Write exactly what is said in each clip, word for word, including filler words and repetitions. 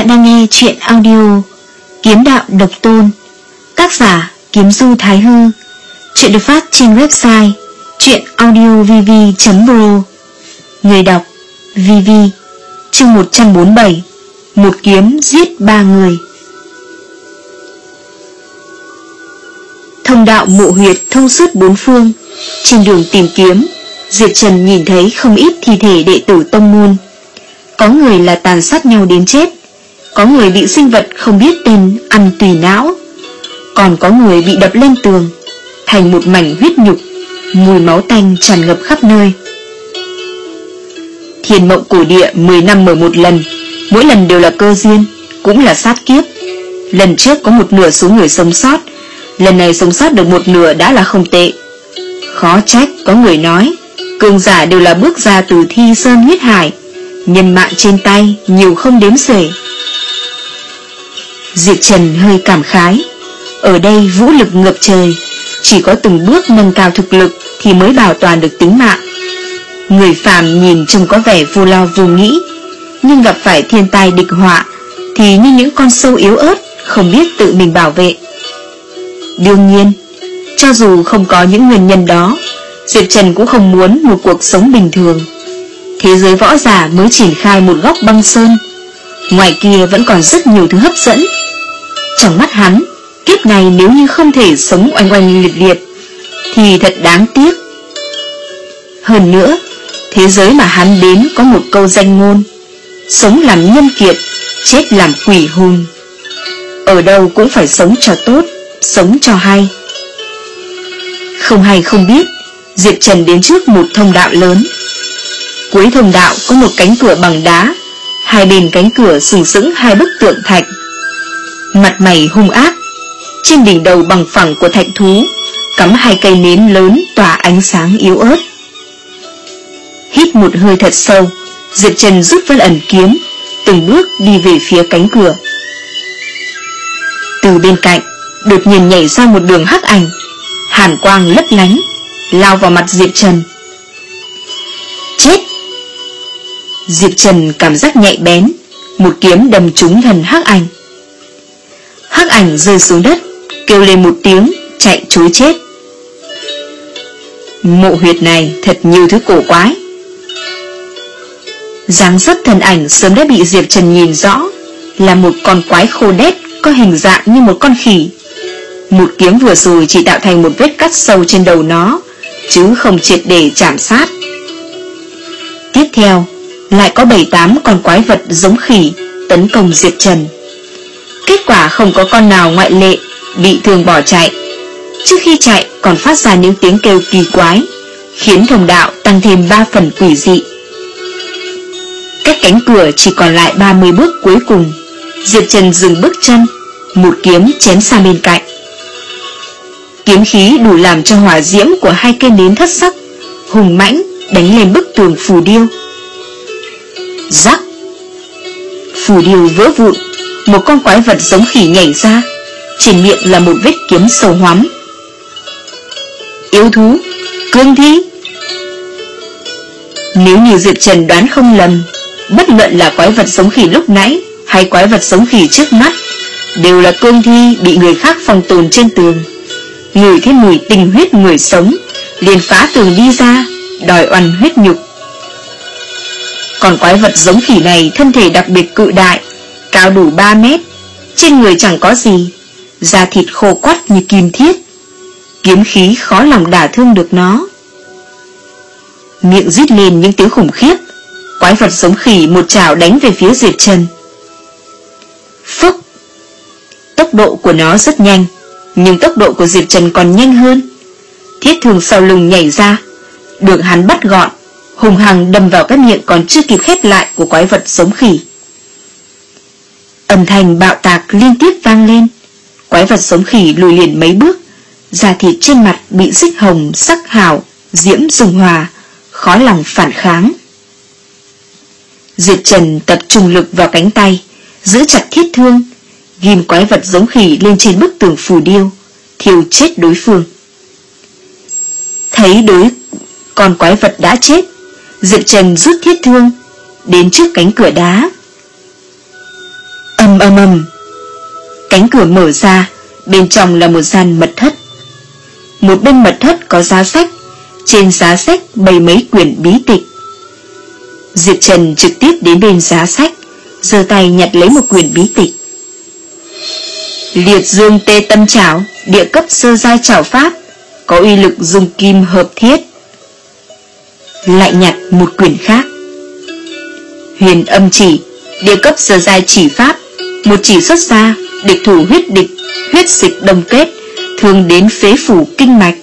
bạn đang nghe chuyện audio Kiếm Đạo Độc Tôn, tác giả Kiếm Du Thái Hư. Chuyện được phát trên website truyện audio v v chấm pro. Người đọc vê vê. Chương một trăm bốn mươi bảy. Một kiếm giết ba người. Thông đạo mộ huyệt thông suốt bốn phương. Trên đường tìm kiếm, Diệp Trần nhìn thấy không ít thi thể đệ tử tông môn. Có người là tàn sát nhau đến chết, có người bị sinh vật không biết tên ăn tùy não, còn có người bị đập lên tường thành một mảnh huyết nhục, mùi máu tanh tràn ngập khắp nơi. Thiên mộng cổ địa mười năm mở một lần, mỗi lần đều là cơ duyên, cũng là sát kiếp. Lần trước có một nửa số người sống sót, lần này sống sót được một nửa đã là không tệ. Khó trách có người nói cường giả đều là bước ra từ thi sơn huyết hải, nhân mạng trên tay nhiều không đếm xuể. Diệp Trần hơi cảm khái, ở đây vũ lực ngập trời, chỉ có từng bước nâng cao thực lực thì mới bảo toàn được tính mạng. Người phàm nhìn trông có vẻ vô lo vô nghĩ, nhưng gặp phải thiên tai địch họa thì như những con sâu yếu ớt, không biết tự mình bảo vệ. Đương nhiên, cho dù không có những nguyên nhân đó, Diệp Trần cũng không muốn một cuộc sống bình thường. Thế giới võ giả mới triển khai một góc băng sơn, ngoài kia vẫn còn rất nhiều thứ hấp dẫn. Trong mắt hắn, kiếp này nếu như không thể sống oanh oanh liệt liệt thì thật đáng tiếc. Hơn nữa, thế giới mà hắn đến có một câu danh ngôn: sống làm nhân kiệt, chết làm quỷ hùng. Ở đâu cũng phải sống cho tốt, sống cho hay. Không hay không biết, Diệp Trần đến trước một thông đạo lớn. Cuối thông đạo có một cánh cửa bằng đá, hai bên cánh cửa sừng sững hai bức tượng thạch. Mặt mày hung ác, trên đỉnh đầu bằng phẳng của thạch thú cắm hai cây nến lớn tỏa ánh sáng yếu ớt. Hít một hơi thật sâu, Diệp Trần rút vân ẩn kiếm, từng bước đi về phía cánh cửa. Từ bên cạnh đột nhiên nhảy ra một đường hắc ảnh, hàn quang lấp lánh, lao vào mặt Diệp Trần. Chết! Diệp Trần cảm giác nhạy bén, một kiếm đâm trúng thần hắc ảnh. Hắc ảnh rơi xuống đất, kêu lên một tiếng, chạy trối chết. Mộ huyệt này thật nhiều thứ cổ quái. Dáng dấp thần ảnh sớm đã bị Diệp Trần nhìn rõ, là một con quái khô đét có hình dạng như một con khỉ. Một kiếm vừa rồi chỉ tạo thành một vết cắt sâu trên đầu nó, chứ không triệt để chạm sát. Tiếp theo lại có bảy tám con quái vật giống khỉ tấn công Diệp Trần. Kết quả không có con nào ngoại lệ bị thương bỏ chạy. Trước khi chạy còn phát ra những tiếng kêu kỳ quái, khiến thông đạo tăng thêm ba phần quỷ dị. Cách cánh cửa chỉ còn lại ba mươi bước cuối cùng, Diệp Trần dừng bước chân, một kiếm chém sang bên cạnh. Kiếm khí đủ làm cho hỏa diễm của hai cây nến thất sắc hùng mãnh đánh lên bức tường phù điêu. Rắc! Phù điêu vỡ vụn, một con quái vật giống khỉ nhảy ra, trên miệng là một vết kiếm sâu hoắm. Yêu thú, cương thi. Nếu như Diệp Trần đoán không lầm, bất luận là quái vật giống khỉ lúc nãy hay quái vật giống khỉ trước mắt đều là cương thi bị người khác phong tồn trên tường. Ngửi thấy mùi tinh huyết người sống, liền phá tường đi ra, đòi oằn huyết nhục. Còn quái vật giống khỉ này thân thể đặc biệt cự đại, cao đủ ba mét, trên người chẳng có gì, da thịt khô quắt như kim thiết, kiếm khí khó lòng đả thương được nó. Miệng rít lên những tiếng khủng khiếp, quái vật giống khỉ một chảo đánh về phía Diệp Trần. Phốc! Tốc độ của nó rất nhanh, nhưng tốc độ của Diệp Trần còn nhanh hơn. Thiết thương sau lưng nhảy ra, được hắn bắt gọn, hùng hăng đâm vào cái miệng còn chưa kịp khép lại của quái vật giống khỉ. Âm thanh bạo tạc liên tiếp vang lên, quái vật giống khỉ lùi liền mấy bước, da thịt trên mặt bị xích hồng sắc hào diễm dung hòa, khó lòng phản kháng. Diệp Trần tập trung lực vào cánh tay, giữ chặt thiết thương, ghim quái vật giống khỉ lên trên bức tường phù điêu, thiêu chết đối phương. Thấy đối con quái vật đã chết, Diệp Trần rút thiết thương đến trước cánh cửa đá. Ầm! Ầm ầm ầm. Cánh cửa mở ra, bên trong là một gian mật thất. Một bên mật thất có giá sách, trên giá sách bày mấy quyển bí tịch. Diệp Trần trực tiếp đến bên giá sách, giơ tay nhặt lấy một quyển bí tịch. Liệt Dương Tê Tâm Trảo, địa cấp sơ giai trảo pháp, có uy lực dung kim hợp thiết. Lại nhặt một quyển khác. Huyền Âm Chỉ, địa cấp sơ giai chỉ pháp, một chỉ xuất ra, địch thủ huyết địch, huyết dịch đồng kết, thường đến phế phủ kinh mạch.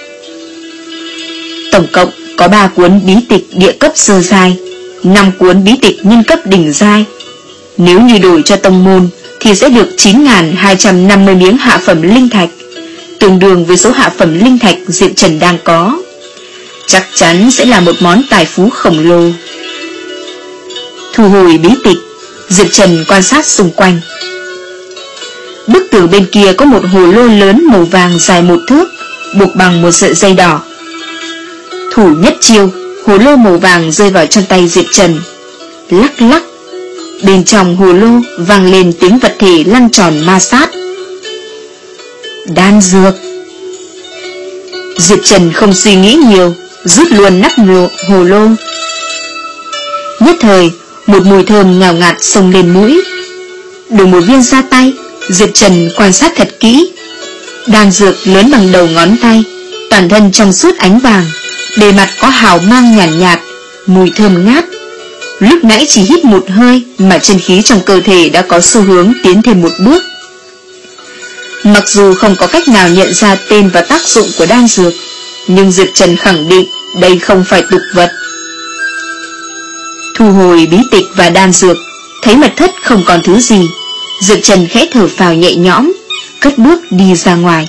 Tổng cộng có ba cuốn bí tịch địa cấp sơ giai, năm cuốn bí tịch nhân cấp đỉnh giai. Nếu như đổi cho tông môn thì sẽ được chín nghìn hai trăm năm mươi miếng hạ phẩm linh thạch, tương đương với số hạ phẩm linh thạch Diệp Trần đang có. Chắc chắn sẽ là một món tài phú khổng lồ. Thu hồi bí tịch, Diệp Trần quan sát xung quanh. Bức tường bên kia có một hồ lô lớn màu vàng dài một thước, buộc bằng một sợi dây đỏ. Thủ nhất chiêu, hồ lô màu vàng rơi vào trong tay Diệp Trần. Lắc lắc, bên trong hồ lô vang lên tiếng vật thể lăn tròn ma sát. Đan dược. Diệp Trần không suy nghĩ nhiều, rút luôn nắp hồ lô. Nhất thời, một mùi thơm ngào ngạt xông lên mũi. Được một viên ra tay, Diệp Trần quan sát thật kỹ. Đan dược lớn bằng đầu ngón tay, toàn thân trong suốt ánh vàng, bề mặt có hào mang nhàn nhạt, nhạt, mùi thơm ngát. Lúc nãy chỉ hít một hơi mà chân khí trong cơ thể đã có xu hướng tiến thêm một bước. Mặc dù không có cách nào nhận ra tên và tác dụng của đan dược, nhưng Diệp Trần khẳng định đây không phải tục vật. Thu hồi bí tịch và đan dược, thấy mật thất không còn thứ gì, Diệp Trần khẽ thở phào nhẹ nhõm, cất bước đi ra ngoài.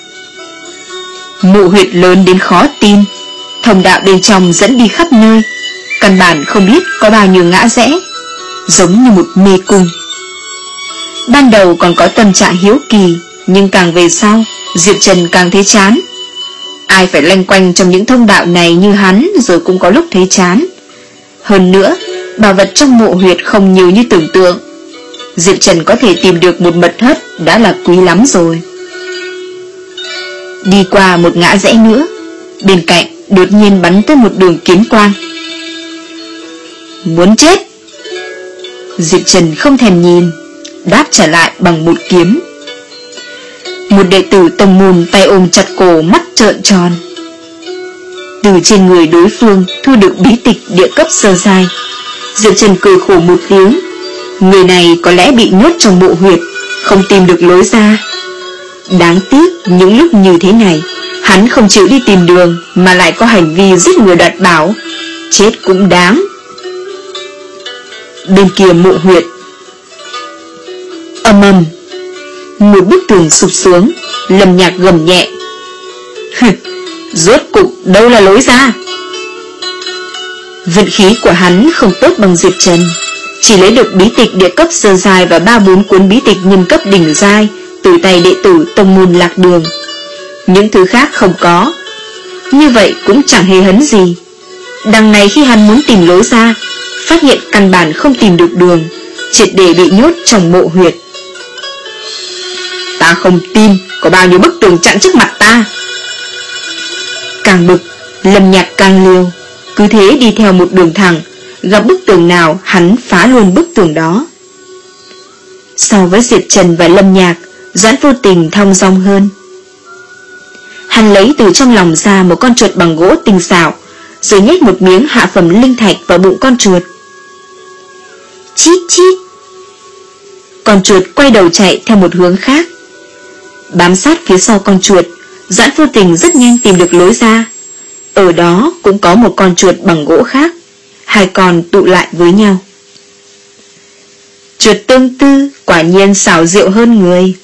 Mộ huyệt lớn đến khó tin, thông đạo bên trong dẫn đi khắp nơi, căn bản không biết có bao nhiêu ngã rẽ, giống như một mê cung. Ban đầu còn có tâm trạng hiếu kỳ, nhưng càng về sau, Diệp Trần càng thấy chán. Ai phải lanh quanh trong những thông đạo này như hắn rồi cũng có lúc thấy chán. Hơn nữa, bảo vật trong mộ huyệt không nhiều như tưởng tượng. Diệp Trần có thể tìm được một mật thất đã là quý lắm rồi. Đi qua một ngã rẽ nữa, bên cạnh đột nhiên bắn tới một đường kiếm quang. Muốn chết! Diệp Trần không thèm nhìn, đáp trả lại bằng một kiếm. Một đệ tử tông môn tay ôm chặt cổ, mắt trợn tròn. Từ trên người đối phương thu được bí tịch địa cấp sơ giai. Diệp Trần cười khổ một tiếng. Người này có lẽ bị nhốt trong mộ huyệt, không tìm được lối ra. Đáng tiếc những lúc như thế này, hắn không chịu đi tìm đường mà lại có hành vi giết người đoạt bảo, chết cũng đáng. Bên kia mộ huyệt, ầm ầm, một bức tường sụp xuống. Lâm Nhạc gầm nhẹ. Rốt cục đâu là lối ra? Vận khí của hắn không tốt bằng Diệp Trần, chỉ lấy được bí tịch địa cấp sơ giai và ba bốn cuốn bí tịch nhân cấp đỉnh giai từ tay đệ tử tông môn Lạc Đường. Những thứ khác không có. Như vậy cũng chẳng hề hấn gì. Đằng này khi hắn muốn tìm lối ra, phát hiện căn bản không tìm được đường, triệt để bị nhốt trong mộ huyệt. Ta không tin có bao nhiêu bức tường chặn trước mặt ta. Càng bực, Lâm Nhạc càng liều, cứ thế đi theo một đường thẳng, gặp bức tường nào hắn phá luôn bức tường đó. So với Diệp Trần và Lâm Nhạc, Doãn Vô Tình thong dong hơn. Hắn lấy từ trong lòng ra một con chuột bằng gỗ tinh xảo, rồi nhét một miếng hạ phẩm linh thạch vào bụng con chuột. Chít chít. Con chuột quay đầu chạy theo một hướng khác. Bám sát phía sau con chuột, Doãn Vô Tình rất nhanh tìm được lối ra. Ở đó cũng có một con chuột bằng gỗ khác, hai con tụ lại với nhau. Chuột tương tư quả nhiên xảo diệu hơn người.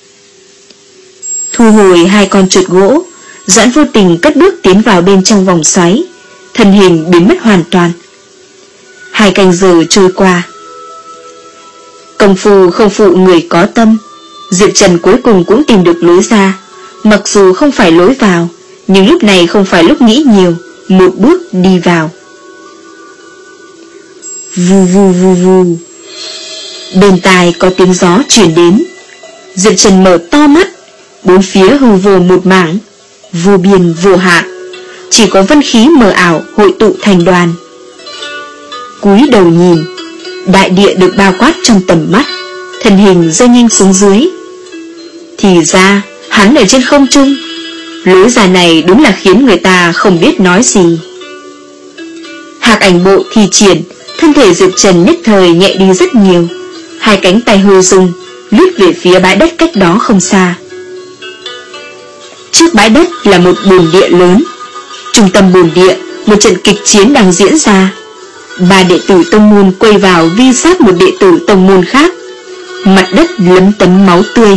Thu hồi hai con chuột gỗ, Doãn Vô Tình cất bước tiến vào bên trong vòng xoáy, thân hình biến mất hoàn toàn. Hai canh giờ trôi qua. Công phu không phụ người có tâm, Diệp Trần cuối cùng cũng tìm được lối ra. Mặc dù không phải lối vào, nhưng lúc này không phải lúc nghĩ nhiều, một bước đi vào. Vù vù vù vù. Bên tai có tiếng gió truyền đến. Diệp Trần mở to mắt, bốn phía hư vô một mảng, vô biên vô hạn, chỉ có vân khí mờ ảo hội tụ thành đoàn. Cúi đầu nhìn, đại địa được bao quát trong tầm mắt, thân hình rơi nhanh xuống dưới. Thì ra hắn ở trên không trung. Lối ra này đúng là khiến người ta không biết nói gì. Hạc ảnh bộ thi triển, thân thể Diệp Trần nhất thời nhẹ đi rất nhiều. Hai cánh tay hư rung, lướt về phía bãi đất cách đó không xa. Trước bãi đất là một bồn địa lớn. Trung tâm bồn địa, một trận kịch chiến đang diễn ra. Ba đệ tử tông môn quay vào vi sát một đệ tử tông môn khác. Mặt đất lấm tấm máu tươi.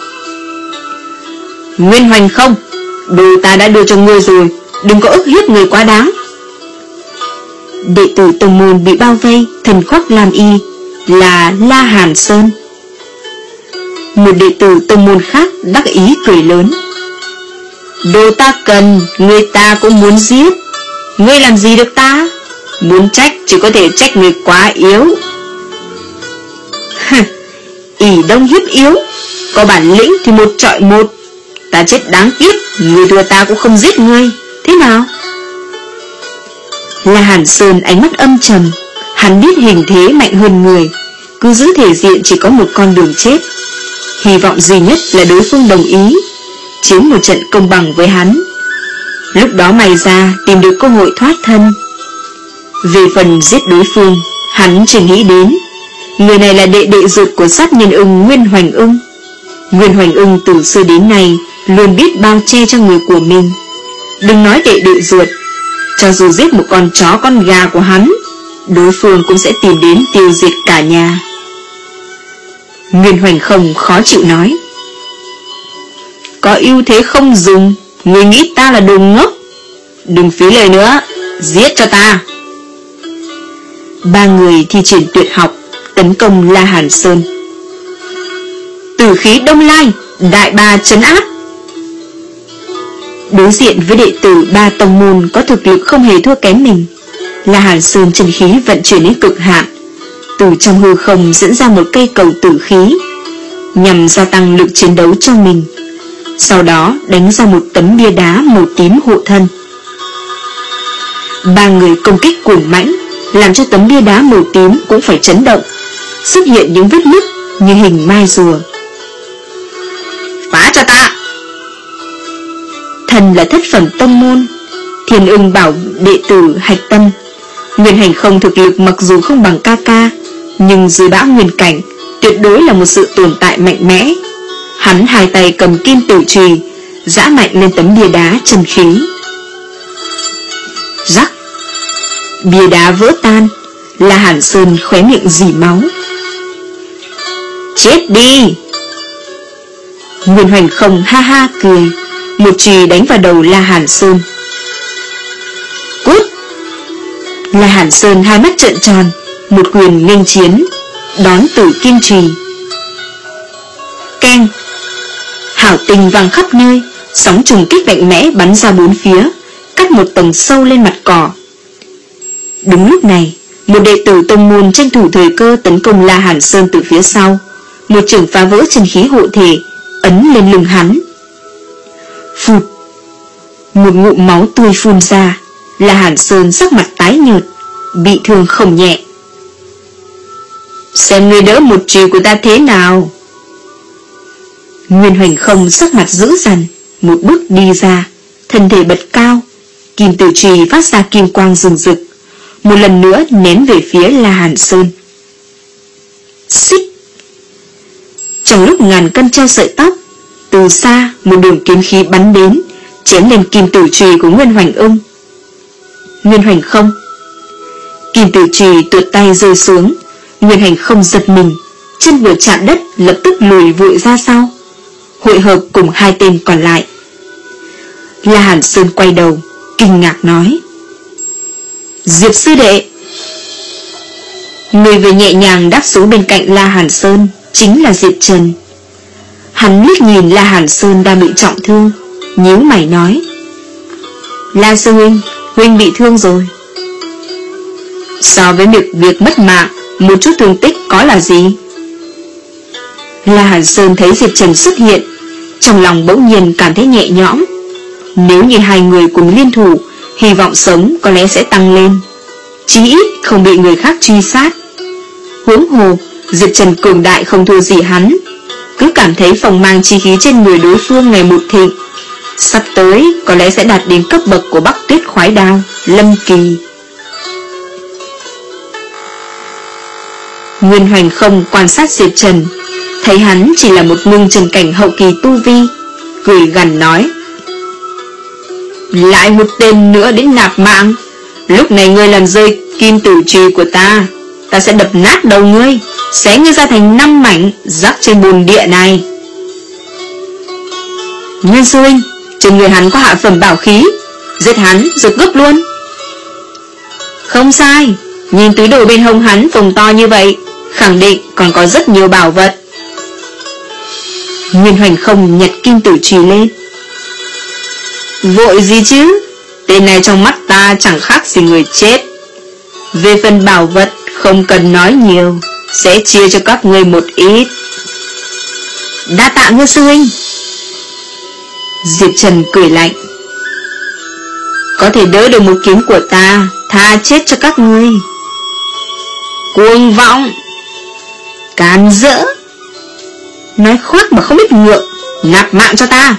Nguyên Hoành Không, đồ ta đã đưa cho ngươi rồi, đừng có ức hiếp người quá đáng. Đệ tử tông môn bị bao vây, thần khoác lam y, là La Hàn Sơn. Một đệ tử tông môn khác đắc ý cười lớn. Đồ ta cần, người ta cũng muốn giết. Ngươi làm gì được ta? Muốn trách chỉ có thể trách người quá yếu. ỷ đông hiếp yếu, có bản lĩnh thì một trọi một. Ta chết đáng tiếc, người thua ta cũng không giết ngươi. Thế nào? La Hàn Sơn ánh mắt âm trầm. Hắn biết hình thế mạnh hơn người, cứ giữ thể diện chỉ có một con đường chết. Hy vọng duy nhất là đối phương đồng ý, chiến một trận công bằng với hắn. Lúc đó mày ra tìm được cơ hội thoát thân. Về phần giết đối phương, hắn chỉ nghĩ đến người này là đệ đệ ruột của sát nhân ưng Nguyên Hoành Ưng. Nguyên Hoành Ưng từ xưa đến nay luôn biết bao che cho người của mình. Đừng nói đệ đệ ruột, cho dù giết một con chó con gà của hắn, đối phương cũng sẽ tìm đến tiêu diệt cả nhà. Nguyên Hoành Không khó chịu nói. Có ưu thế không dùng, người nghĩ ta là đồ ngốc. Đừng phí lời nữa, giết cho ta. Ba người thi triển tuyệt học tấn công La Hàn Sơn. Tử khí Đông Lai, đại ba trấn áp. Đối diện với đệ tử ba tông môn có thực lực không hề thua kém mình, La Hàn Sơn chân khí vận chuyển đến cực hạn, từ trong hư không dẫn ra một cây cầu tử khí, nhằm gia tăng lực chiến đấu cho mình. Sau đó đánh ra một tấm bia đá màu tím hộ thân. Ba người công kích cuồng mãnh, làm cho tấm bia đá màu tím cũng phải chấn động, xuất hiện những vết nứt như hình mai rùa. Phá cho ta! Thần là thất phẩm tông môn, Thiên Ưng bảo đệ tử hạch tâm. Nguyên Hành Không thực lực mặc dù không bằng ca ca, nhưng dưới bão nguyên cảnh tuyệt đối là một sự tồn tại mạnh mẽ. Hắn hai tay cầm kim tử chùy, giã mạnh lên tấm bia đá chân khí. Rắc! Bia đá vỡ tan. La Hàn Sơn khóe miệng rỉ máu. Chết đi! Nguyên Hoành Không ha ha cười, một chùy đánh vào đầu La Hàn Sơn. Cút! La Hàn Sơn hai mắt trợn tròn, một quyền nghênh chiến, đón tử kim chùy. Keng! Hảo tình vang khắp nơi, sóng trùng kích mạnh mẽ bắn ra bốn phía, cắt một tầng sâu lên mặt cỏ. Đúng lúc này, một đệ tử tông môn tranh thủ thời cơ tấn công La Hàn Sơn từ phía sau. Một chưởng phá vỡ chân khí hộ thể, ấn lên lưng hắn. Phụt! Một ngụm máu tươi phun ra. La Hàn Sơn sắc mặt tái nhợt, bị thương không nhẹ. Xem ngươi đỡ một chùy của ta thế nào. Nguyên Hoành Không sắc mặt dữ dằn, một bước đi ra, thân thể bật cao, kim tử chùy phát ra kim quang rừng rực, một lần nữa ném về phía La Hàn Sơn. Xích! Trong lúc ngàn cân treo sợi tóc, từ xa một đường kiếm khí bắn đến, chém lên kim tử chùy của Nguyên Hoành Ưng. Nguyên Hoành Không! Kim tử chùy tuột tay rơi xuống. Nguyên Hành Không giật mình, chân vừa chạm đất lập tức lùi vội ra sau, hội hợp cùng hai tên còn lại. La Hàn Sơn quay đầu, kinh ngạc nói: Diệp sư đệ! Người vừa nhẹ nhàng đáp xuống bên cạnh La Hàn Sơn chính là Diệp Trần. Hắn liếc nhìn La Hàn Sơn đang bị trọng thương, nhíu mày nói: La sư huynh, huynh bị thương rồi. So với việc, việc mất mạng, một chút thương tích có là gì? La Hàn Sơn thấy Diệp Trần xuất hiện, trong lòng bỗng nhiên cảm thấy nhẹ nhõm. Nếu như hai người cùng liên thủ, hy vọng sống có lẽ sẽ tăng lên, chí ít không bị người khác truy sát. Huống hồ Diệp Trần cường đại không thua gì hắn, cứ cảm thấy phong mang chi khí trên người đối phương ngày một thịnh, sắp tới có lẽ sẽ đạt đến cấp bậc của Bắc Tuyết Khoái Đao, Lâm Kỳ. Nguyên Hoành Không quan sát Diệp Trần, thấy hắn chỉ là một ngưng trần cảnh hậu kỳ tu vi, cười gằn nói: lại một tên nữa đến nạp mạng. Lúc này ngươi làm rơi kim tử trùy của ta, ta sẽ đập nát đầu ngươi, xé ngươi ra thành năm mảnh, rắc trên bùn địa này. Nguyên sư huynh, trên người hắn có hạ phẩm bảo khí, giết hắn giật gấp luôn. Không sai, nhìn túi đồ bên hông hắn phồng to như vậy, khẳng định còn có rất nhiều bảo vật. Nguyên Hoành Không nhặt kim tử trùy lên. Vội gì chứ, tên này trong mắt ta chẳng khác gì người chết. Về phần bảo vật không cần nói nhiều, sẽ chia cho các ngươi một ít. Đa tạ Ngư sư huynh. Diệp Trần cười lạnh: có thể đỡ được một kiếm của ta, tha chết cho các ngươi. Cuồng vọng, can dỡ, nói khoác mà không biết ngượng, nạp mạng cho ta.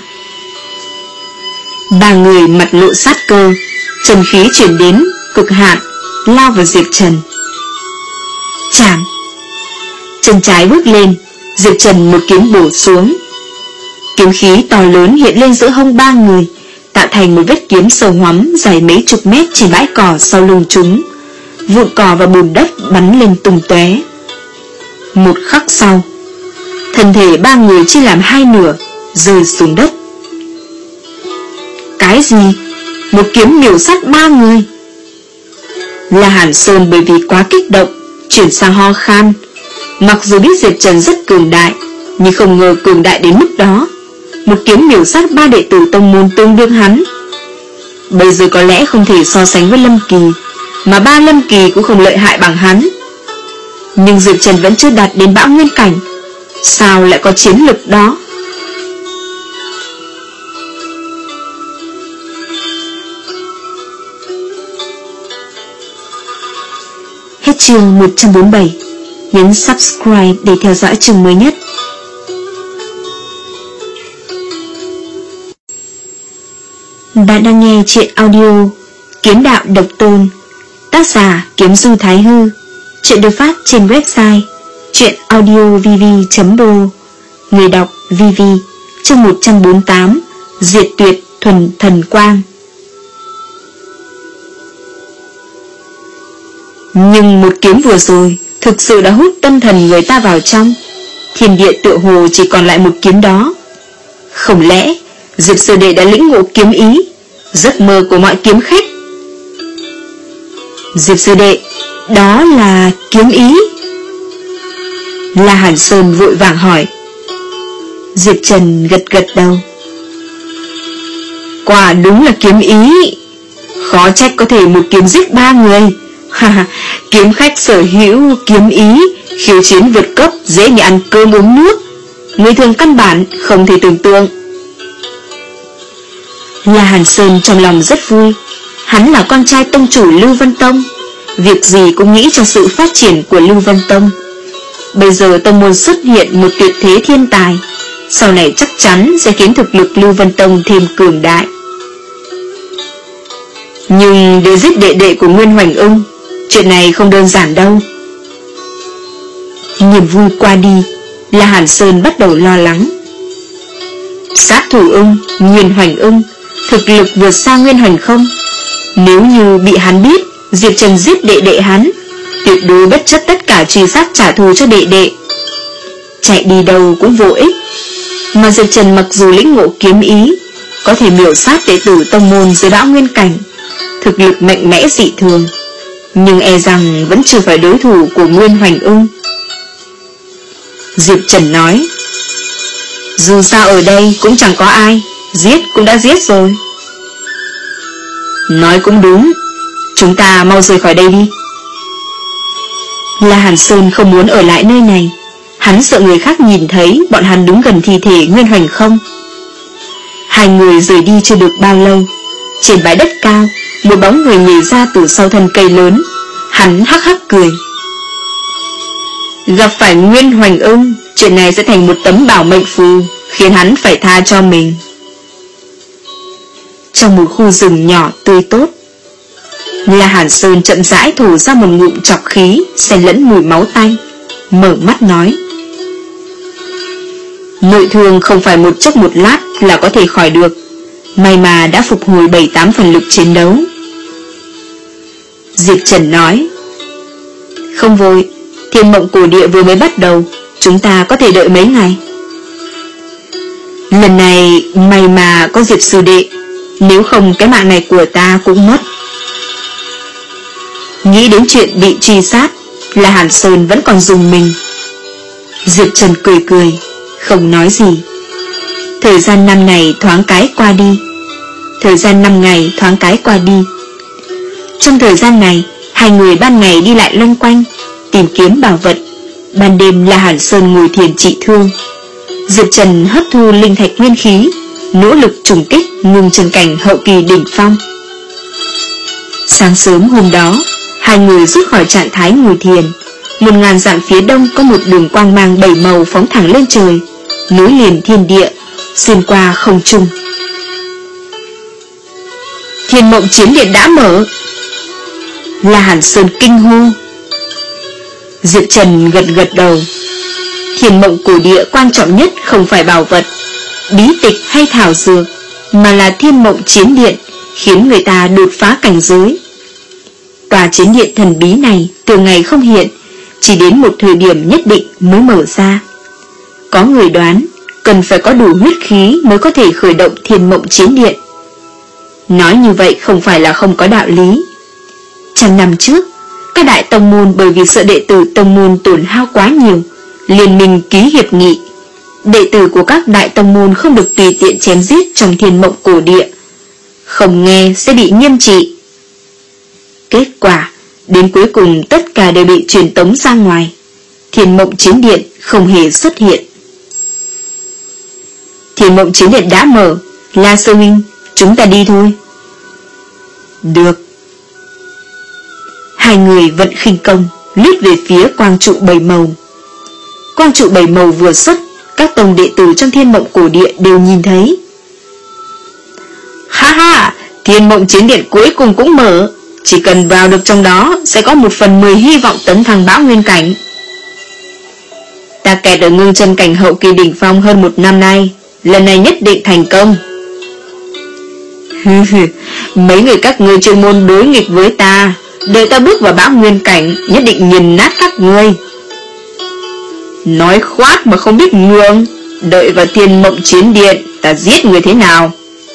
Ba người mặt lộ sát cơ, chân khí chuyển đến cực hạn, lao vào Diệp Trần. Chạm, chân trái bước lên, Diệp Trần một kiếm bổ xuống. Kiếm khí to lớn hiện lên giữa hông ba người, tạo thành một vết kiếm sâu hoắm dài mấy chục mét trên bãi cỏ sau lưng chúng. Vụn cỏ và bùn đất bắn lên tung tóe. Một khắc sau, thân thể ba người chia làm hai nửa, rơi xuống đất. Cái gì? Một kiếm miểu sát ba người? La Hàn Sơn bởi vì quá kích động, chuyển sang ho khan. Mặc dù biết Diệp Trần rất cường đại, nhưng không ngờ cường đại đến mức đó. Một kiếm miểu sát ba đệ tử tông môn tương đương hắn. Bây giờ có lẽ không thể so sánh với Lâm Kỳ, mà ba Lâm Kỳ cũng không lợi hại bằng hắn. Nhưng Diệp Trần vẫn chưa đạt đến bão nguyên cảnh, sao lại có chiến lực đó? Hết chương một trăm bốn mươi bảy. Nhấn subscribe để theo dõi chương mới nhất. Bạn đang nghe chuyện audio Kiếm Đạo Độc Tôn, tác giả Kiếm Du Thái Hư. Chuyện được phát trên website chuyenaudiovv chấm bo. Người đọc Vivi. Chương một trăm bốn mươi tám. Diệt tuyệt thuần thần quang. Nhưng một kiếm vừa rồi thực sự đã hút tâm thần người ta vào trong. Thiên địa tựa hồ chỉ còn lại một kiếm đó. Không lẽ Diệp sư đệ đã lĩnh ngộ kiếm ý, giấc mơ của mọi kiếm khách? Diệp sư đệ, đó là kiếm ý? La Hàn Sơn vội vàng hỏi. Diệp Trần gật gật đầu. Quả đúng là kiếm ý. Khó trách có thể một kiếm giết ba người. Ha, kiếm khách sở hữu kiếm ý, khiêu chiến vượt cấp, dễ như ăn cơm uống nước, người thường căn bản không thể tưởng tượng. La Hàn Sơn trong lòng rất vui. Hắn là con trai tông chủ Lưu Vân Tông, việc gì cũng nghĩ cho sự phát triển của Lưu Vân Tông. Bây giờ tông môn xuất hiện một tuyệt thế thiên tài, sau này chắc chắn sẽ khiến thực lực Lưu Vân Tông thêm cường đại. Nhưng để giết đệ đệ của Nguyên Hoành Ung, chuyện này không đơn giản đâu. Niềm vui qua đi, La Hàn Sơn bắt đầu lo lắng. Sát thủ Ung, Nguyên Hoành Ung, thực lực vượt xa Nguyên Hoành Không. Nếu như bị hắn biết Diệp Trần giết đệ đệ hắn, tuyệt đối bất chấp tất cả truy sát trả thù cho đệ đệ. Chạy đi đâu cũng vô ích. Mà Diệp Trần mặc dù lĩnh ngộ kiếm ý, có thể miểu sát đệ tử tông môn dưới bão nguyên cảnh, thực lực mạnh mẽ dị thường, nhưng e rằng vẫn chưa phải đối thủ của Nguyên Hoành Ung. Diệp Trần nói, dù sao ở đây cũng chẳng có ai, giết cũng đã giết rồi. Nói cũng đúng, chúng ta mau rời khỏi đây đi. La Hàn Sơn không muốn ở lại nơi này. Hắn sợ người khác nhìn thấy bọn hắn đứng gần thi thể Nguyên Hoành Không. Hai người rời đi chưa được bao lâu, trên bãi đất cao, một bóng người nhảy ra từ sau thân cây lớn. Hắn hắc hắc cười. Gặp phải Nguyên Hoành Ưng, chuyện này sẽ thành một tấm bảo mệnh phù, khiến hắn phải tha cho mình. Trong một khu rừng nhỏ tươi tốt, La Hàn Sơn chậm rãi thổ ra một ngụm trọc khí xen lẫn mùi máu tanh, mở mắt nói: Nội thương không phải một chốc một lát là có thể khỏi được, may mà đã phục hồi bảy tám phần lực chiến đấu. Diệp Trần nói: Không vội, Thiên Mộng Cổ Địa vừa mới bắt đầu, chúng ta có thể đợi mấy ngày. Lần này may mà có Diệp sư đệ, nếu không cái mạng này của ta cũng mất. Nghĩ đến chuyện bị truy sát, La Hàn Sơn vẫn còn dùng mình. Diệp Trần cười cười, không nói gì. Thời gian năm ngày thoáng cái qua đi. Thời gian năm ngày thoáng cái qua đi. Trong thời gian này, hai người ban ngày đi lại loanh quanh, tìm kiếm bảo vật. Ban đêm La Hàn Sơn ngồi thiền trị thương. Diệp Trần hấp thu linh thạch nguyên khí, nỗ lực trùng kích ngưng chân cảnh hậu kỳ đỉnh phong. Sáng sớm hôm đó, hai người rút khỏi trạng thái ngồi thiền. Một ngàn dặm phía đông có một đường quang mang bảy màu phóng thẳng lên trời, nối liền thiên địa, xuyên qua không trung. Thiên Mộng Chiến Điện đã mở. La Hàn Sơn kinh hô. Diệp Trần gật gật đầu. Thiên Mộng Cổ Địa quan trọng nhất không phải bảo vật, bí tịch hay thảo dược, mà là Thiên Mộng Chiến Điện, khiến người ta đột phá cảnh giới. Tòa chiến điện thần bí này thường ngày không hiện, chỉ đến một thời điểm nhất định mới mở ra. Có người đoán cần phải có đủ huyết khí mới có thể khởi động Thiên Mộng Chiến Điện. Nói như vậy không phải là không có đạo lý. Trăm năm trước, các đại tông môn bởi vì sợ đệ tử tông môn tổn hao quá nhiều, liên minh ký hiệp nghị, đệ tử của các đại tông môn không được tùy tiện chém giết trong Thiên Mộng Cổ Địa, không nghe sẽ bị nghiêm trị. Kết quả, đến cuối cùng tất cả đều bị truyền tống ra ngoài. Thiên Mộng Chiến Điện không hề xuất hiện. Thiên Mộng Chiến Điện đã mở. La Sư huynh, chúng ta đi thôi. Được. Hai người vận khinh công lướt về phía quang trụ bảy màu. Quang trụ bảy màu vừa xuất, các tông đệ tử trong Thiên Mộng Cổ Địa đều nhìn thấy. Ha ha, Thiên Mộng Chiến Điện cuối cùng cũng mở. Chỉ cần vào được trong đó sẽ có một phần mười hy vọng tấn thăng bão nguyên cảnh. Ta kẹt ở ngưng chân cảnh hậu kỳ đỉnh phong hơn một năm nay, lần này nhất định thành công. Mấy người các ngươi chuyên môn đối nghịch với ta, đợi ta bước vào bão nguyên cảnh nhất định nghiền nát các ngươi. Nói khoác mà không biết ngượng, đợi vào Thiên Mộng Chiến Điện ta giết người thế nào.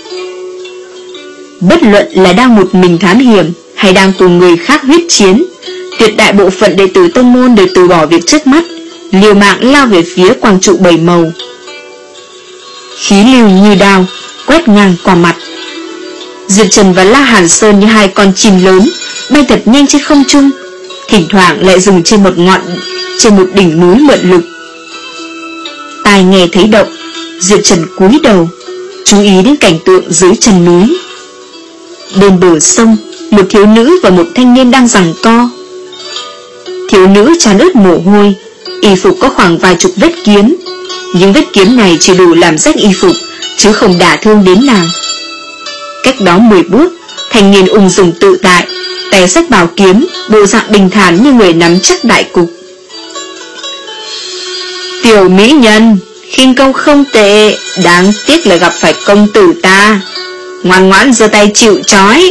Bất luận là đang một mình thám hiểm hay đang cùng người khác huyết chiến, tuyệt đại bộ phận đệ tử tông môn đều từ bỏ việc trước mắt, liều mạng lao về phía quang trụ bảy màu. Khí lưu như đao quét ngang qua mặt. Diệp Trần và La Hàn Sơn như hai con chim lớn bay thật nhanh trên không trung, thỉnh thoảng lại dừng trên một ngọn trên một đỉnh núi mượn lực. Tai nghe thấy động, Diệp Trần cúi đầu chú ý đến cảnh tượng dưới chân núi. Bên bờ sông, một thiếu nữ và một thanh niên đang giằng co. Thiếu nữ tràn ướt mồ hôi, y phục có khoảng vài chục vết kiếm, nhưng vết kiếm này chỉ đủ làm rách y phục, chứ không đả thương đến nàng. Cách đó mười bước, thanh niên ung dung tự tại, tay xách bảo kiếm, bộ dạng bình thản như người nắm chắc đại cục. Tiểu mỹ nhân, khinh công không tệ, đáng tiếc là gặp phải công tử ta. Ngoan ngoãn giơ tay chịu trói.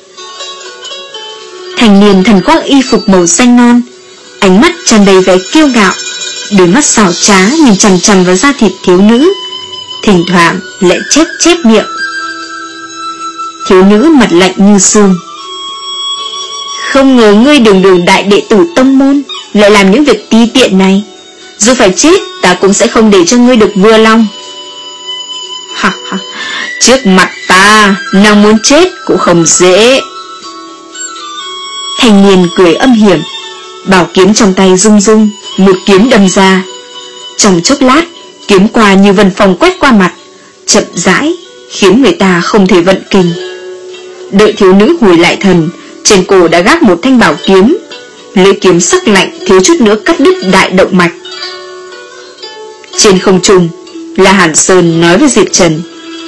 Thanh niên thần khoác y phục màu xanh non, ánh mắt tràn đầy vẻ kiêu ngạo, đôi mắt xảo trá nhìn chằm chằm vào da thịt thiếu nữ, thỉnh thoảng lại chép chép miệng. Thiếu nữ mặt lạnh như xương. Không ngờ ngươi đường đường đại đệ tử tông môn lại làm những việc ti tiện này. Dù phải chết ta cũng sẽ không để cho ngươi được vừa lòng. Ha ha, trước mặt ta nàng muốn chết cũng không dễ. Thanh niên cười âm hiểm, bảo kiếm trong tay rung rung, một kiếm đâm ra. Trong chốc lát, kiếm qua như vân phong quét qua mặt, chậm rãi, khiến người ta không thể vận kinh. Đợi thiếu nữ hồi lại thần, trên cổ đã gác một thanh bảo kiếm, lưỡi kiếm sắc lạnh thiếu chút nữa cắt đứt đại động mạch. Trên không trung, La Hàn Sơn nói với Diệp Trần: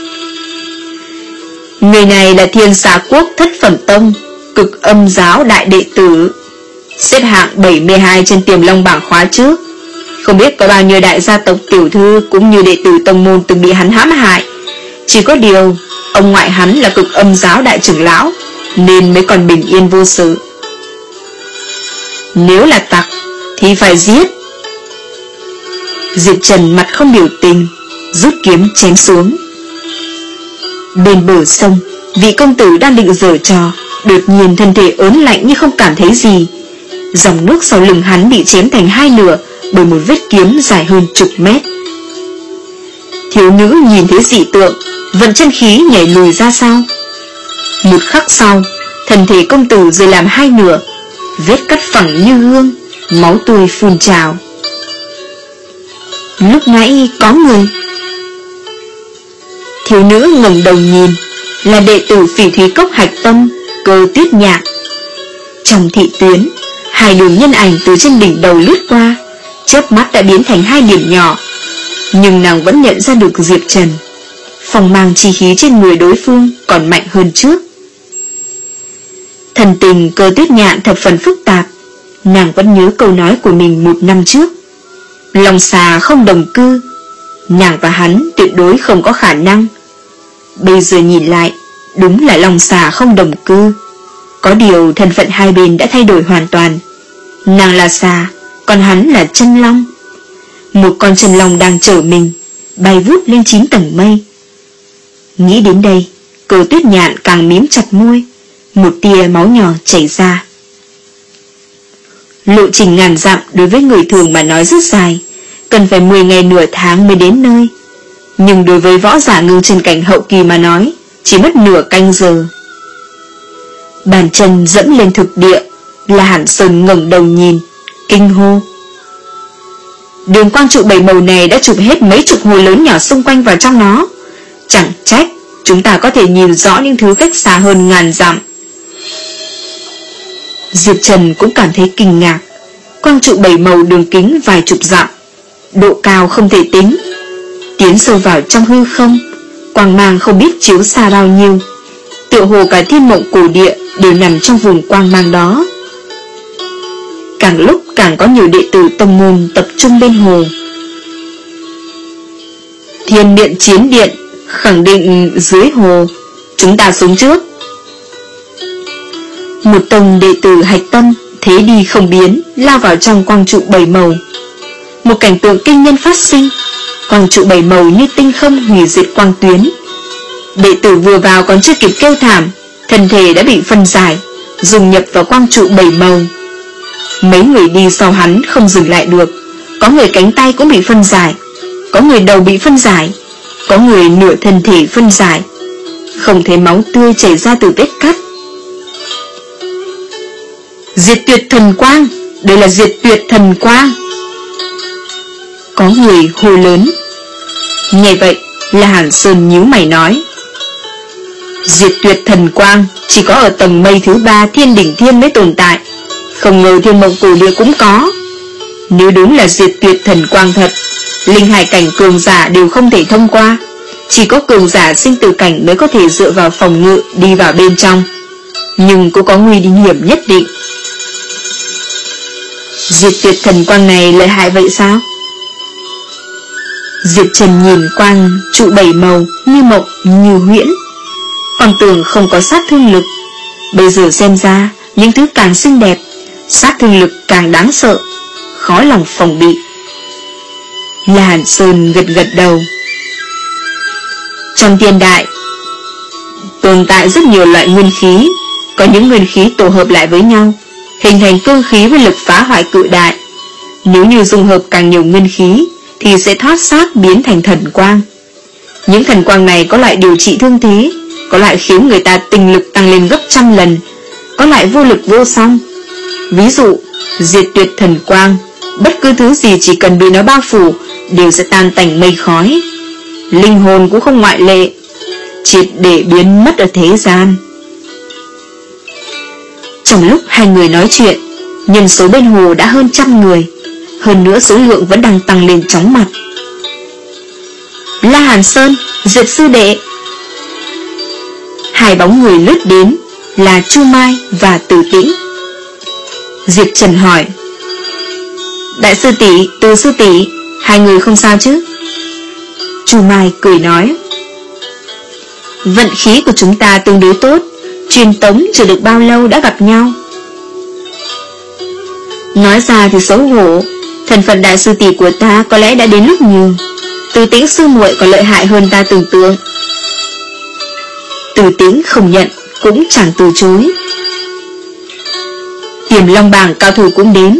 người này là Thiên Xà Quốc Thất Phẩm Tông, Cực Âm Giáo đại đệ tử, xếp hạng bảy mươi hai trên Tiềm Long bảng khóa trước. Không biết có bao nhiêu đại gia tộc tiểu thư cũng như đệ tử tông môn từng bị hắn hãm hại. Chỉ có điều ông ngoại hắn là Cực Âm Giáo đại trưởng lão, nên mới còn bình yên vô sự. Nếu là tặc thì phải giết. Diệp Trần mặt không biểu tình, rút kiếm chém xuống. Bên bờ sông, vị công tử đang định giở trò, đột nhiên thân thể ớn lạnh như không cảm thấy gì. Dòng nước sau lưng hắn bị chém thành hai nửa bởi một vết kiếm dài hơn chục mét. Thiếu nữ nhìn thấy dị tượng, vận chân khí nhảy lùi ra sau. Một khắc sau, thân thể công tử rơi làm hai nửa, vết cắt phẳng như gương, máu tươi phun trào. Lúc nãy có người. Thiếu nữ ngẩng đầu nhìn, là đệ tử Phỉ Thúy Cốc Hạch Tâm, Cơ Tuyết Nhạn. Trong thị tuyến, hai đường nhân ảnh từ trên đỉnh đầu lướt qua, chớp mắt đã biến thành hai điểm nhỏ, nhưng nàng vẫn nhận ra được Diệp Trần. Phong mang chi khí trên người đối phương còn mạnh hơn trước. Thần tình Cơ Tuyết Nhạn thập phần phức tạp. Nàng vẫn nhớ câu nói của mình một năm trước: Long xà không đồng cư, nàng và hắn tuyệt đối không có khả năng. Bây giờ nhìn lại, đúng là long xà không đồng cư. Có điều thân phận hai bên đã thay đổi hoàn toàn. Nàng là xà, còn hắn là chân long. Một con chân long đang chở mình, bay vút lên chín tầng mây. Nghĩ đến đây, Cơ Tuyết Nhạn càng mím chặt môi, một tia máu nhỏ chảy ra. Lộ trình ngàn dặm đối với người thường mà nói rất dài, cần phải mười ngày nửa tháng mới đến nơi. Nhưng đối với võ giả ngưng chân cảnh hậu kỳ mà nói, chỉ mất nửa canh giờ. Bàn chân dẫm lên thực địa, La Hàn Sơn ngẩng đầu nhìn, kinh hô: đường quang trụ bảy màu này đã chụp hết mấy chục hồ lớn nhỏ xung quanh vào trong nó. Chẳng trách chúng ta có thể nhìn rõ những thứ cách xa hơn ngàn dặm. Diệp Trần cũng cảm thấy kinh ngạc. Quang trụ bảy màu đường kính vài chục dặm, độ cao không thể tính. Tiến sâu vào trong hư không, quang mang không biết chiếu xa bao nhiêu, tựa hồ cả thiên mộng cổ địa đều nằm trong vùng quang mang đó. Càng lúc càng có nhiều đệ tử tông môn tập trung bên hồ. Thiên điện chiến điện khẳng định dưới hồ, chúng ta xuống trước. Một tông đệ tử Hạch Tâm thế đi không biến, lao vào trong quang trụ bảy màu. Một cảnh tượng kinh nhân phát sinh. Quang trụ bảy màu như tinh không hủy diệt quang tuyến. Đệ tử vừa vào còn chưa kịp kêu thảm, thân thể đã bị phân giải, dùng nhập vào quang trụ bảy màu. Mấy người đi sau hắn không dừng lại được. Có người cánh tay cũng bị phân giải, có người đầu bị phân giải, có người nửa thân thể phân giải. Không thấy máu tươi chảy ra từ vết cắt. Diệt tuyệt thần quang, đây là diệt tuyệt thần quang. Có người hô lớn. Nghe vậy, La Hàn Sơn nhíu mày nói: diệt tuyệt thần quang chỉ có ở tầng mây thứ ba Thiên Đỉnh Thiên mới tồn tại, không ngờ thiên mộng cổ địa cũng có. Nếu đúng là diệt tuyệt thần quang thật, linh hải cảnh cường giả đều không thể thông qua, chỉ có cường giả sinh tử cảnh mới có thể dựa vào phòng ngự đi vào bên trong, nhưng cũng có nguy hiểm nhất định. Diệt tuyệt thần quang này lợi hại vậy sao? Diệp Trần nhìn quang trụ bảy màu như mộng như huyễn, còn tưởng không có sát thương lực. Bây giờ xem ra, những thứ càng xinh đẹp, sát thương lực càng đáng sợ, khó lòng phòng bị. La Hàn Sơn gật gật đầu. Trong thiên đại tồn tại rất nhiều loại nguyên khí, có những nguyên khí tổ hợp lại với nhau, hình thành cương khí với lực phá hoại cự đại. Nếu như dung hợp càng nhiều nguyên khí thì sẽ thoát xác biến thành thần quang. Những thần quang này có loại điều trị thương thế, có loại khiến người ta tinh lực tăng lên gấp trăm lần, có loại vô lực vô song. Ví dụ, diệt tuyệt thần quang, bất cứ thứ gì chỉ cần bị nó bao phủ đều sẽ tan tành mây khói. Linh hồn cũng không ngoại lệ, triệt để biến mất ở thế gian. Trong lúc hai người nói chuyện, nhân số bên hồ đã hơn trăm người, hơn nữa số lượng vẫn đang tăng lên chóng mặt. La Hàn Sơn, Diệp sư đệ. Hai bóng người lướt đến là Chu Mai và Từ Tĩnh. Diệp Trần hỏi: Đại sư tỷ, Từ sư tỷ, hai người không sao chứ? Chu Mai cười nói: Vận khí của chúng ta tương đối tốt, truyền tống chưa được bao lâu đã gặp nhau. Nói ra thì xấu hổ, thân phận đại sư tỷ của ta có lẽ đã đến lúc nhường. Từ Tĩnh sư muội còn lợi hại hơn ta tưởng tượng. Từ Tĩnh không nhận, cũng chẳng từ chối. Tiềm Long bảng cao thủ cũng đến.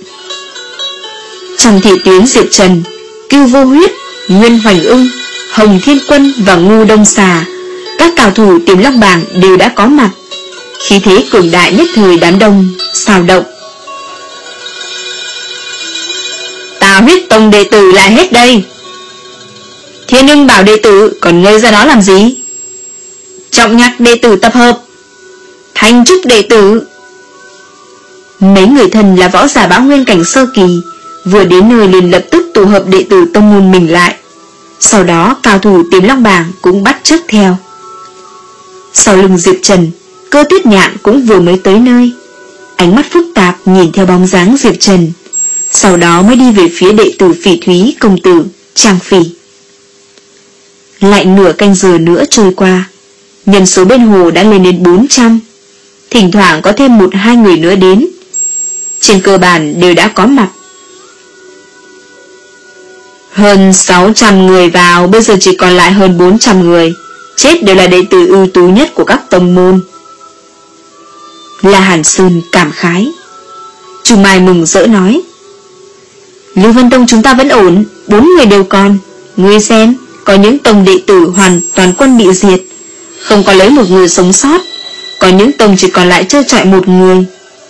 Trong thị tuyến Diệp Trần, Cưu Vô Huyết, Nguyên Hoành Ưng, Hồng Thiên Quân và Ngu Đông Xà, các cao thủ Tiềm Long bảng đều đã có mặt. Khí thế cường đại nhất thời đám đông xào động. Ta Huyết Tông đệ tử lại hết đây. Thiên Ưng bảo đệ tử còn ngây ra đó làm gì? Trọng Nhạc đệ tử tập hợp. Thanh Trúc đệ tử. Mấy người thân là võ giả bão nguyên cảnh sơ kỳ, vừa đến nơi liền lập tức tụ hợp đệ tử tông môn mình lại. Sau đó cao thủ Tiềm Long bảng cũng bắt chước theo. Sau lưng Diệp Trần, Cơ Tuyết Nhạn cũng vừa mới tới nơi. Ánh mắt phức tạp nhìn theo bóng dáng Diệp Trần, sau đó mới đi về phía đệ tử Phỉ Thúy công tử Trang Phỉ. Lại nửa canh giờ nữa trôi qua, nhân số bên hồ đã lên đến bốn trăm. Thỉnh thoảng có thêm một hai người nữa đến, trên cơ bản đều đã có mặt. Hơn sáu trăm người vào, bây giờ chỉ còn lại hơn bốn trăm người, chết đều là đệ tử ưu tú nhất của các tông môn. La Hàn Sơn cảm khái. Chu Mai mừng rỡ nói: Lưu Vân Tông chúng ta vẫn ổn, bốn người đều còn. Ngươi xem, có những tông đệ tử hoàn toàn quân bị diệt, không có lấy một người sống sót. Có những tông chỉ còn lại trơ trọi một người.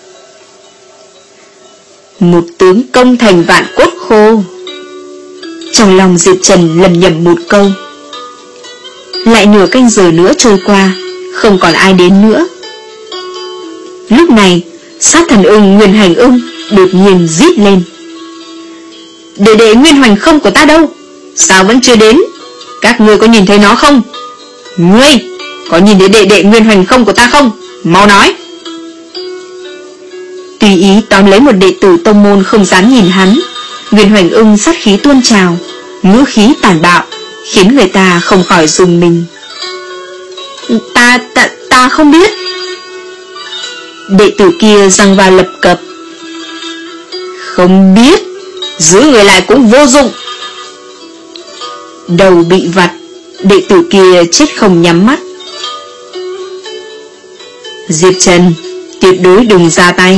Một tướng công thành vạn cốt khô. Trong lòng Diệp Trần lầm nhầm một câu. Lại nửa canh giờ nữa trôi qua, không còn ai đến nữa. Lúc này, sát thần ưng Nguyên Hành Ưng đột nhiên rít lên: Đệ đệ Nguyên Hoành Không của ta đâu? Sao vẫn chưa đến? Các ngươi có nhìn thấy nó không? Ngươi có nhìn thấy đệ đệ Nguyên Hoành Không của ta không? Mau nói. Tùy ý tóm lấy một đệ tử tông môn không dám nhìn hắn. Nguyên Hoành Ưng sát khí tuôn trào, ngữ khí tàn bạo, khiến người ta không khỏi rùng mình. Ta, ta, ta không biết. Đệ tử kia răng vào lập cập: Không biết, giữ người lại cũng vô dụng. Đầu bị vặt, đệ tử kia chết không nhắm mắt. Diệp Trần, tuyệt đối đừng ra tay.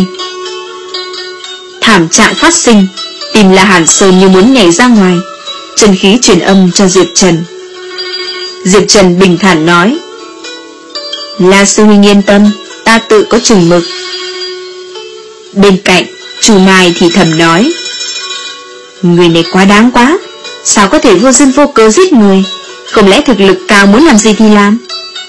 Thảm trạng phát sinh, tìm La Hàn Sơn như muốn nhảy ra ngoài. Chân khí truyền âm cho Diệp Trần. Diệp Trần bình thản nói: La sư huynh yên tâm, ta tự có chừng mực. Bên cạnh, Chu Mai thì thầm nói: Người này quá đáng quá, sao có thể vô duyên vô cớ giết người? Không lẽ thực lực cao muốn làm gì thì làm?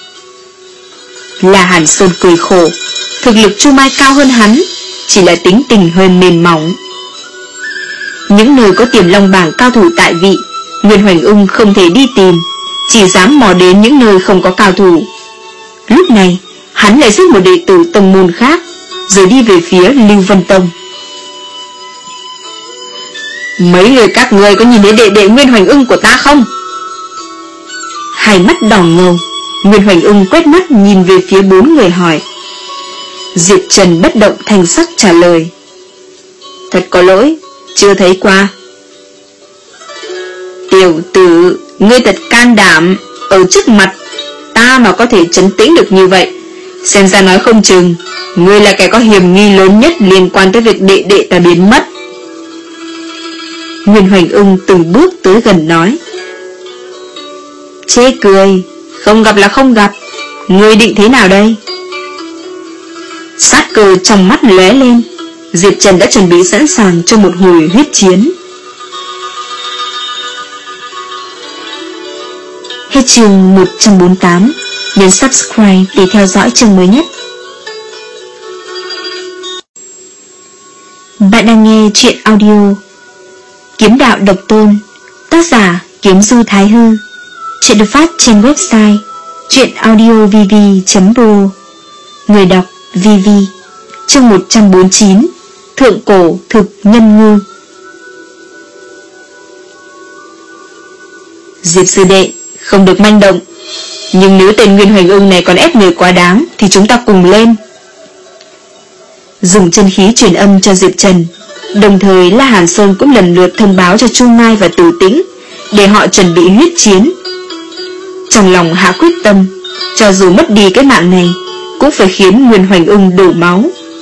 La Hàn Sơn cười khổ. Thực lực Chu Mai cao hơn hắn, chỉ là tính tình hơi mềm mỏng. Những nơi có Tiềm Long bảng cao thủ tại vị, Nguyên Hoành Ưng không thể đi tìm, chỉ dám mò đến những nơi không có cao thủ. Lúc này hắn lại giết một đệ tử tông môn khác, rồi đi về phía Lưu Vân Tông. Mấy người các ngươi có nhìn thấy đệ đệ Nguyên Hoành Ưng của ta không? Hai mắt đỏ ngầu, Nguyên Hoành Ưng quét mắt nhìn về phía bốn người hỏi. Diệp Trần bất động thanh sắc trả lời: Thật có lỗi, chưa thấy qua. Tiểu tử, ngươi thật can đảm, ở trước mặt ta mà có thể trấn tĩnh được như vậy. Xem ra nói không chừng ngươi là kẻ có hiểm nghi lớn nhất liên quan tới việc đệ đệ ta biến mất. Nguyên Hoành Ưng từng bước tới gần nói: Chê cười, không gặp là không gặp. Ngươi định thế nào đây? Sát cơ trong mắt lóe lên. Diệp Trần đã chuẩn bị sẵn sàng cho một hồi huyết chiến. Hết chương một trăm bốn mươi tám. Nhấn subscribe để theo dõi chương mới nhất. Bạn đang nghe truyện audio Kiếm đạo độc tôn, tác giả Kiếm Du Thái Hư. Truyện được phát trên website truyện audio v v chấm pro. Người đọc Vivi. Chương một trăm bốn mươi chín. Thượng cổ thực nhân ngư. Diệp sư đệ, không được manh động. Nhưng nếu tên Nguyên Hoành Ưng này còn ép người quá đáng thì chúng ta cùng lên. Dùng chân khí truyền âm cho Diệp Trần. Đồng thời La Hàn Sơn cũng lần lượt thông báo cho Chu Mai và Từ Tĩnh, để họ chuẩn bị huyết chiến. Trong lòng hạ quyết tâm, cho dù mất đi cái mạng này cũng phải khiến Nguyên Hoành Ưng đổ máu.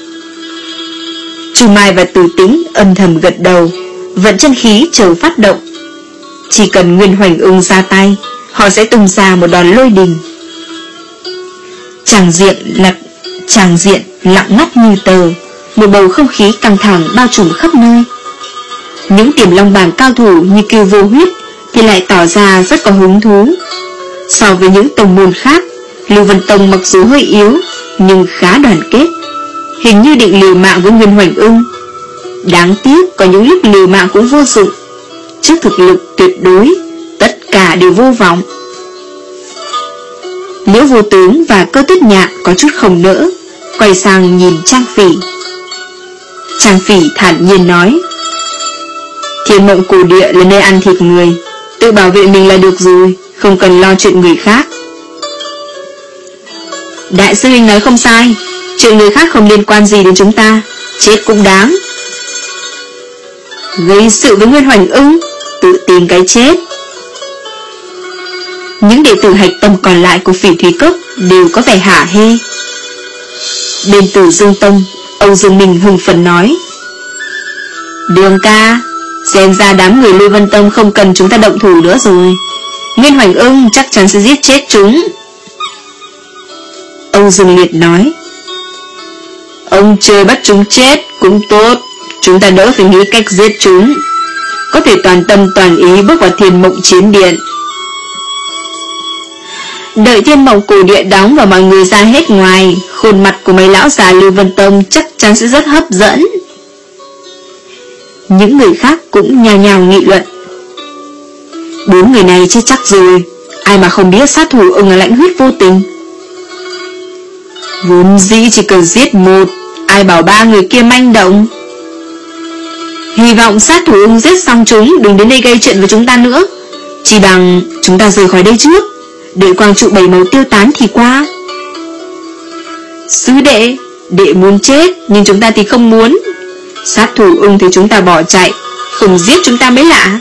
Chu Mai và Từ Tĩnh âm thầm gật đầu, vận chân khí chờ phát động. Chỉ cần Nguyên Hoành Ưng ra tay, họ sẽ tung ra một đòn lôi đình. Tràng diện là tràng diện lặng ngắt như tờ, một bầu không khí căng thẳng bao trùm khắp nơi. Những Tiềm Long bảng cao thủ như Kiêu Vô Huyết thì lại tỏ ra rất có hứng thú. So với những tông môn khác, Lưu Vân Tông mặc dù hơi yếu nhưng khá đoàn kết, hình như định liều mạng với Nguyên Hoành Ưng. Đáng tiếc có những lúc liều mạng cũng vô dụng. Trước thực lực tuyệt đối, tất cả đều vô vọng. Liễu Vô Tướng và Cơ Tuyết Nhạn có chút không nỡ, quay sang nhìn Trang Phỉ. Trang Phỉ thản nhiên nói: Thiên Mộng Cổ Địa là nơi ăn thịt người, tự bảo vệ mình là được rồi, không cần lo chuyện người khác. Đại sư huynh nói không sai, chuyện người khác không liên quan gì đến chúng ta, chết cũng đáng. Gây sự với Nguyên Hoành Ưng, tự tìm cái chết. Những đệ tử hạch tâm còn lại của Phỉ Thúy Cốc đều có vẻ hả hê. Bên Tử Dương Tông, Âu Dương Minh hưng phấn nói: Đường ca, xem ra đám người Lưu Vân Tông không cần chúng ta động thủ nữa rồi. Nguyên Hoành Ưng chắc chắn sẽ giết chết chúng. Âu Dương Liệt nói: Ông trời bắt chúng chết cũng tốt, chúng ta đỡ phải nghĩ cách giết chúng, có thể toàn tâm toàn ý bước vào Thiên Mộng Chiến Điện. Đợi Thiên Mộng Cổ Điện đóng và mọi người ra hết ngoài, khuôn mặt của mấy lão già Lưu Vân Tông chắc chắn sẽ rất hấp dẫn. Những người khác cũng nhao nhao nghị luận: Bốn người này chết chắc rồi, ai mà không biết sát thủ Ưng là lãnh huyết vô tình. Vốn dĩ chỉ cần giết một, ai bảo ba người kia manh động. Hy vọng sát thủ Ưng giết xong chúng đừng đến đây gây chuyện với chúng ta nữa. Chỉ bằng chúng ta rời khỏi đây trước, đợi quang trụ bảy màu tiêu tán thì qua. Sư đệ, đệ muốn chết nhưng chúng ta thì không muốn. Sát thủ Ưng thì chúng ta bỏ chạy, không giết chúng ta mới lạ.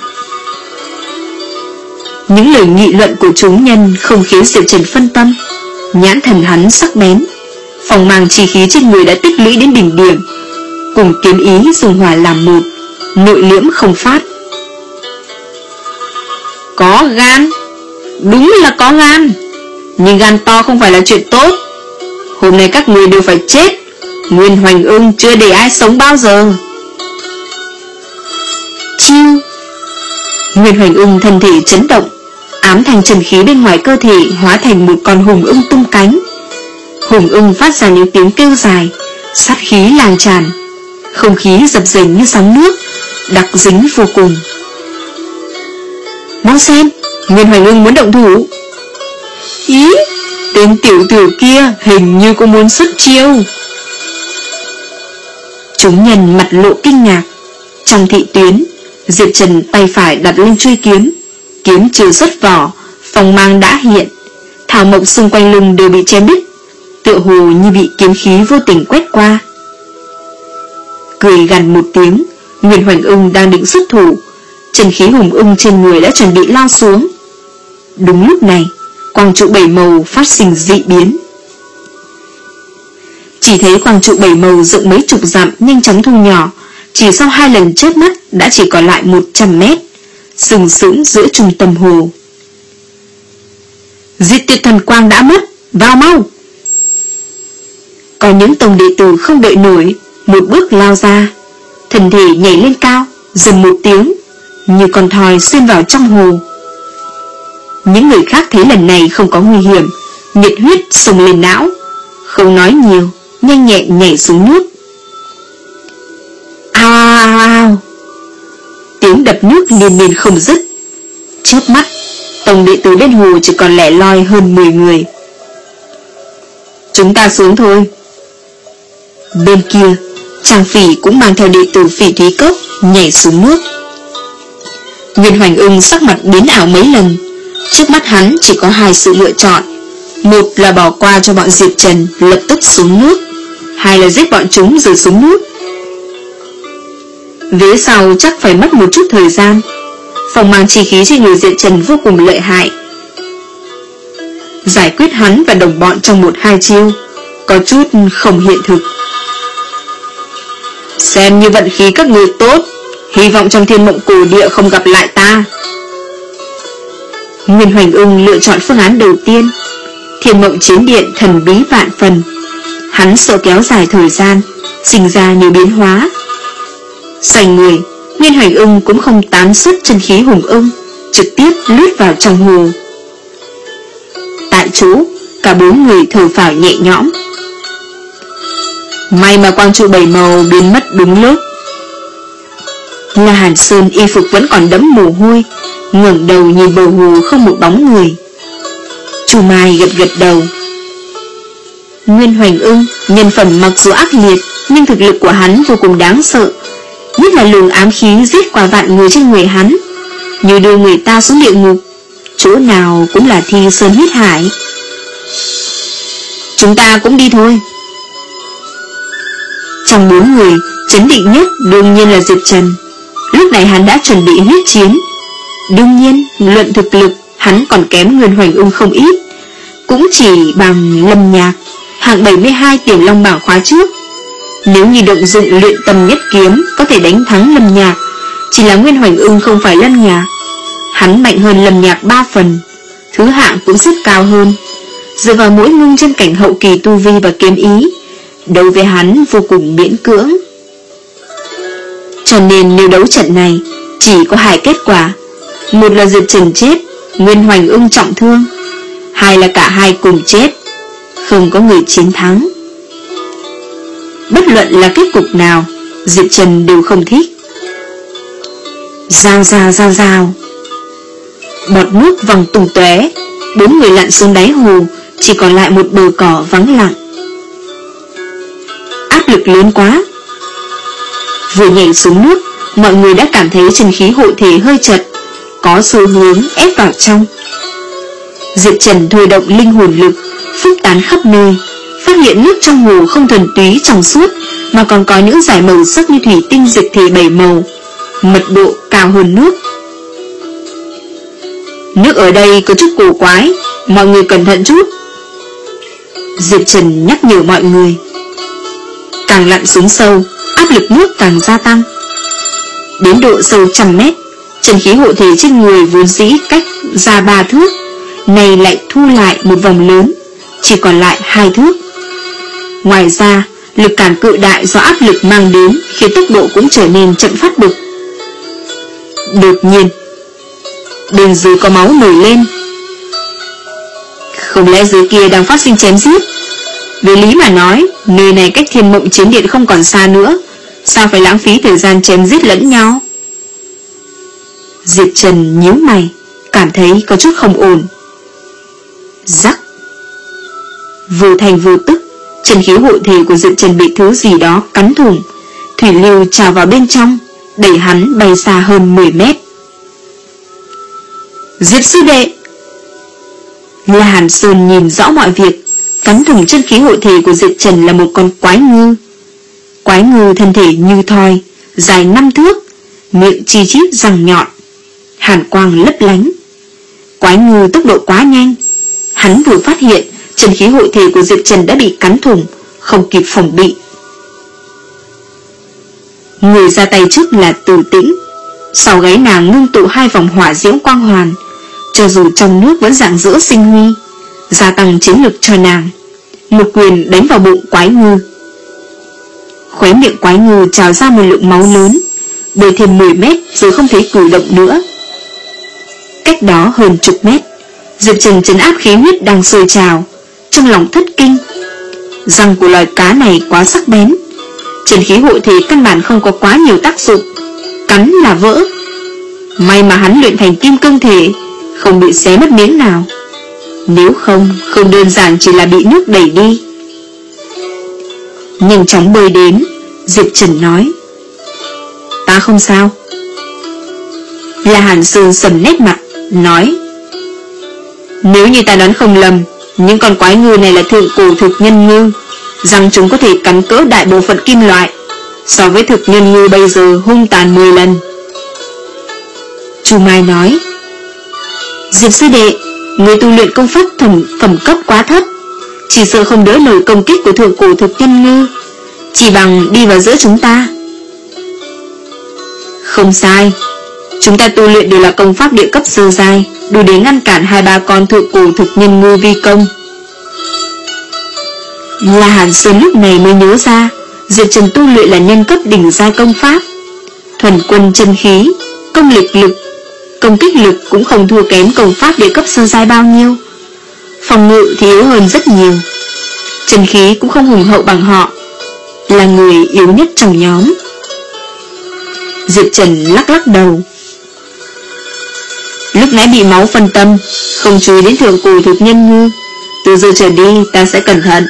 Những lời nghị luận của chúng nhân không khiến Diệp Trần phân tâm. Nhãn thần hắn sắc bén, phòng màng chi khí trên người đã tích lũy đến đỉnh điểm, cùng kiếm ý dùng hỏa làm một, nội liễm không phát. Có gan, đúng là có gan, nhưng gan to không phải là chuyện tốt. Hôm nay các người đều phải chết. Nguyên Hoành Ưng chưa để ai sống bao giờ. Chiêu. Nguyên Hoành Ưng thân thể chấn động, ám thành trần khí bên ngoài cơ thể hóa thành một con hùng ưng tung cánh. Hùng ưng phát ra những tiếng kêu dài, sát khí lan tràn, không khí dập dềnh như sóng nước, đặc dính vô cùng. Mau xem, Nguyên Hoành Ưng muốn động thủ. Ý, tên tiểu tử kia hình như cũng muốn xuất chiêu. Chúng nhân mặt lộ kinh ngạc. Trong thị tuyến, Diệp Trần tay phải đặt lên chuôi kiếm, kiếm chưa xuất vỏ, phong mang đã hiện, thảo mộc xung quanh lưng đều bị chém đứt, tựa hồ như bị kiếm khí vô tình quét qua. Cười gằn một tiếng, Nguyên Hoành Ưng đang định xuất thủ, chân khí hùng ưng trên người đã chuẩn bị lao xuống. Đúng lúc này, quang trụ bảy màu phát sinh dị biến. Chỉ thấy quang trụ bảy màu rộng mấy chục dặm nhanh chóng thu nhỏ, chỉ sau hai lần chớp mắt đã chỉ còn lại một trăm mét, sừng sững giữa trung tâm hồ. Diệt tuyệt thần quang đã mất, vào mau! Có những tông đệ tử không đợi nổi, một bước lao ra, thân thể nhảy lên cao, dầm một tiếng, như con thoi xuyên vào trong hồ. Những người khác thấy lần này không có nguy hiểm, nhiệt huyết xông lên não, không nói nhiều, nhanh nhẹn nhảy xuống nước. Ao ao, tiếng đập nước liên miên không dứt. Chớp mắt, tổng đệ tử bên hồ chỉ còn lẻ loi hơn mười người. Chúng ta xuống thôi. Bên kia, Trang Phỉ cũng mang theo đệ tử Phỉ Thúy Cốc nhảy xuống nước. Nguyên Hoành Ưng sắc mặt biến ảo mấy lần. Trước mắt hắn chỉ có hai sự lựa chọn: một là bỏ qua cho bọn Diệp Trần lập tức xuống nước, hai là giết bọn chúng rồi xuống nước. Vế sau chắc phải mất một chút thời gian. Phòng mang chi khí trên người Diệp Trần vô cùng lợi hại. Giải quyết hắn và đồng bọn trong một hai chiêu có chút không hiện thực. Xem như vận khí các người tốt, hy vọng trong thiên mộng cổ địa không gặp lại ta. Nguyên Hoành Ưng lựa chọn phương án đầu tiên. Thiên mộng chiến điện thần bí vạn phần, hắn sợ kéo dài thời gian, sinh ra nhiều biến hóa. Xoay người, Nguyên Hoành Ưng cũng không tán xuất chân khí hùng ưng, trực tiếp lướt vào trong hồ. Tại chỗ, cả bốn người thở phào nhẹ nhõm. May mà quang trụ bảy màu biến mất đúng lúc. La Hàn Sơn y phục vẫn còn đẫm mồ hôi, ngẩng đầu nhìn bờ hồ không một bóng người. Chu Mai gật gật đầu. Nguyên Hoành Ưng nhân phẩm mặc dù ác liệt, nhưng thực lực của hắn vô cùng đáng sợ, nhất là luồng ám khí giết qua vạn người trên người hắn, như đưa người ta xuống địa ngục, chỗ nào cũng là thi sơn huyết hải. Chúng ta cũng đi thôi. Trong bốn người, chấn định nhất đương nhiên là Diệp Trần. Lúc này hắn đã chuẩn bị huyết chiến. Đương nhiên, luận thực lực hắn còn kém Nguyên Hoành Ưng không ít, cũng chỉ bằng Lâm Nhạc, hạng bảy mươi hai Tiểu Long bảng khóa trước. Nếu như động dụng luyện tâm nhất kiếm có thể đánh thắng Lâm Nhạc, chỉ là Nguyên Hoành Ưng không phải Lâm Nhạc. Hắn mạnh hơn Lâm Nhạc ba phần, thứ hạng cũng xếp cao hơn. Dựa vào mỗi ngưng trên cảnh hậu kỳ tu vi và kiếm ý, đấu với hắn vô cùng miễn cưỡng. Cho nên nếu đấu trận này chỉ có hai kết quả: một là Diệp Trần chết, Nguyên Hoành Ưng trọng thương; hai là cả hai cùng chết, không có người chiến thắng. Bất luận là kết cục nào, Diệp Trần đều không thích. Rào rào rào rào, bọt nước văng tung tóe, bốn người lặn xuống đáy hồ, chỉ còn lại một bờ cỏ vắng lặng. Áp lực lớn quá. Vừa nhảy xuống nước, mọi người đã cảm thấy chân khí hộ thể hơi chật, có xu hướng ép vào trong. Diệp Trần thôi động linh hồn lực, phúc tán khắp nơi, phát hiện nước trong hồ không thuần túy trong suốt, mà còn có những dải màu sắc như thủy tinh dịch thể bảy màu, mật độ cao hơn nước. Nước ở đây có chút cổ quái, mọi người cẩn thận chút. Diệp Trần nhắc nhở mọi người. Càng lặn xuống sâu, áp lực nước càng gia tăng. Đến độ sâu trăm mét, chân khí hộ thể trên người vốn dĩ cách ra ba thước, này lại thu lại một vòng lớn, chỉ còn lại hai thước. Ngoài ra, lực cản cự đại do áp lực mang đến khiến tốc độ cũng trở nên chậm phát bực. Đột nhiên, bên dưới có máu nổi lên. Không lẽ dưới kia đang phát sinh chém giết? Về lý mà nói, nơi này cách thiên mộng chiến điện không còn xa nữa, sao phải lãng phí thời gian chém giết lẫn nhau? Diệp Trần nhíu mày, cảm thấy có chút không ổn. Rắc. Vô thành vô tức, chân khí hộ thể của Diệp Trần bị thứ gì đó cắn thủng, thủy lưu trào vào bên trong, đẩy hắn bay xa hơn mười mét. Diệp sư đệ! La Hàn Sơn nhìn rõ mọi việc. Cắn thủng chân khí hộ thể của Diệp Trần là một con quái ngư. Quái ngư thân thể như thoi, dài năm thước, miệng chi chít răng nhọn, hàn quang lấp lánh. Quái ngư tốc độ quá nhanh, hắn vừa phát hiện chân khí hộ thể của Diệp Trần đã bị cắn thủng, không kịp phòng bị. Người ra tay trước là Từ Tĩnh, sau gáy nàng ngưng tụ hai vòng hỏa diễm quang hoàn, cho dù trong nước vẫn rạng rỡ sinh huy, gia tăng chiến lực cho nàng. Một quyền đánh vào bụng quái ngư. Khóe miệng quái ngư trào ra một lượng máu lớn, bơi thêm mười mét rồi không thấy cử động nữa. Cách đó hơn chục mét, Diệp Trần trấn áp khí huyết đang sôi trào, trong lòng thất kinh. Răng của loài cá này quá sắc bén, chân khí hộ thể căn bản không có quá nhiều tác dụng, cắn là vỡ. May mà hắn luyện thành kim cương thể, không bị xé mất miếng nào. Nếu không, không đơn giản chỉ là bị nước đẩy đi. Nhanh chóng bơi đến, Diệp Trần nói: "Ta không sao." La Hàn Sơn sầm nét mặt, nói: "Nếu như ta đoán không lầm, những con quái ngư này là thượng cổ thực nhân ngư, rằng chúng có thể cắn cỡ đại bộ phận kim loại, so với thực nhân ngư bây giờ hung tàn mười lần." Chu Mai nói: "Diệp sư đệ, người tu luyện công pháp thẩm phẩm cấp quá thấp, chỉ sợ không đỡ nổi công kích của thượng cổ thực nhân ngư, chỉ bằng đi vào giữa chúng ta." "Không sai, chúng ta tu luyện đều là công pháp địa cấp sơ giai, đủ để ngăn cản hai ba con thượng cổ thực nhân ngư vi công." La Hàn Sơn lúc này mới nhớ ra, Diệp Trần tu luyện là nhân cấp đỉnh giai công pháp, thuần quân chân khí, công lực lực, công kích lực cũng không thua kém công pháp địa cấp sơ giai bao nhiêu, phòng ngự thì yếu hơn rất nhiều, chân khí cũng không hùng hậu bằng họ, là người yếu nhất trong nhóm. Diệp Trần lắc lắc đầu: "Lúc nãy bị máu phân tâm, không chú ý đến thượng cổ thực nhân ngư, từ giờ trở đi ta sẽ cẩn thận."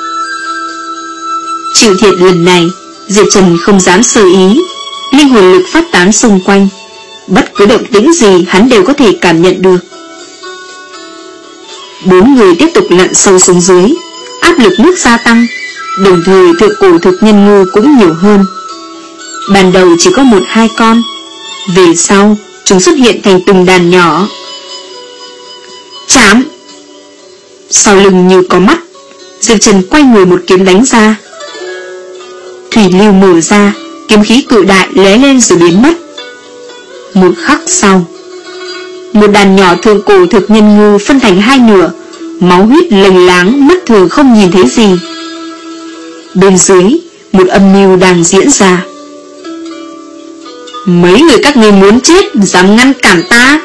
Chịu thiệt lần này, Diệp Trần không dám sơ ý, linh hồn lực phát tán xung quanh, bất cứ động tĩnh gì hắn đều có thể cảm nhận được. Bốn người tiếp tục lặn sâu xuống dưới, áp lực nước gia tăng, đồng thời thượng cổ thực nhân ngư cũng nhiều hơn. Ban đầu chỉ có một hai con, về sau chúng xuất hiện thành từng đàn nhỏ. Chám! Sau lưng như có mắt, Diệp Trần quay người một kiếm đánh ra. Thủy lưu mở ra, kiếm khí cự đại lóe lên rồi biến mất. Một khắc sau, một đàn nhỏ thượng cổ thực nhân ngư phân thành hai nửa, máu huyết lênh láng, mắt thường không nhìn thấy gì. Bên dưới, một âm mưu đang diễn ra. "Mấy người các ngươi muốn chết, dám ngăn cản ta?"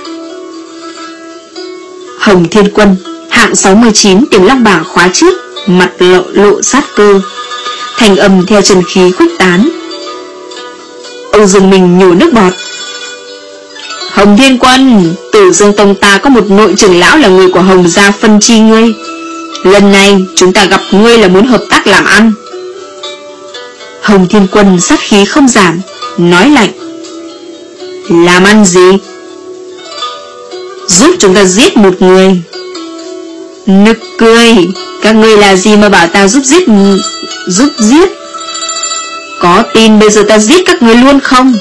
Hồng Thiên Quân, hạng sáu mươi chín Tiềm Long bảng khóa trước, mặt lộ lộ sát cơ, thành âm theo chân khí khuếch tán. Âu Dương Minh nhổ nước bọt: "Hồng Thiên Quân, Tử Dương Tông ta có một nội trưởng lão là người của Hồng gia phân chi ngươi. Lần này chúng ta gặp ngươi là muốn hợp tác làm ăn." Hồng Thiên Quân sát khí không giảm, nói lạnh: "Làm ăn gì?" "Giúp chúng ta giết một người." Nực cười, các ngươi là gì mà bảo ta giúp giết giúp giết? Có tin bây giờ ta giết các ngươi luôn không?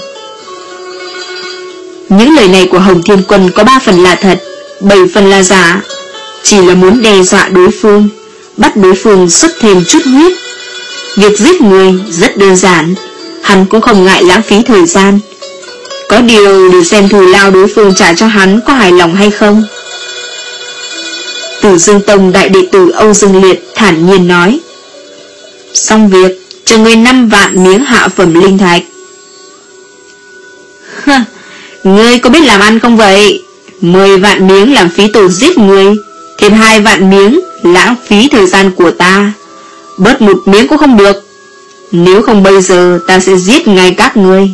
Những lời này của Hồng Thiên Quân có ba phần là thật, bảy phần là giả, chỉ là muốn đe dọa đối phương, bắt đối phương xuất thêm chút huyết. Việc giết người rất đơn giản, hắn cũng không ngại lãng phí thời gian. Có điều để xem thù lao đối phương trả cho hắn có hài lòng hay không. Tử Dương Tông đại đệ tử Âu Dương Liệt thản nhiên nói: "Xong việc, cho ngươi năm vạn miếng hạ phẩm linh thạch." "Ngươi có biết làm ăn không vậy? Mười vạn miếng làm phí tổ giết ngươi, thêm hai vạn miếng lãng phí thời gian của ta. Bớt một miếng cũng không được, nếu không bây giờ ta sẽ giết ngay các ngươi."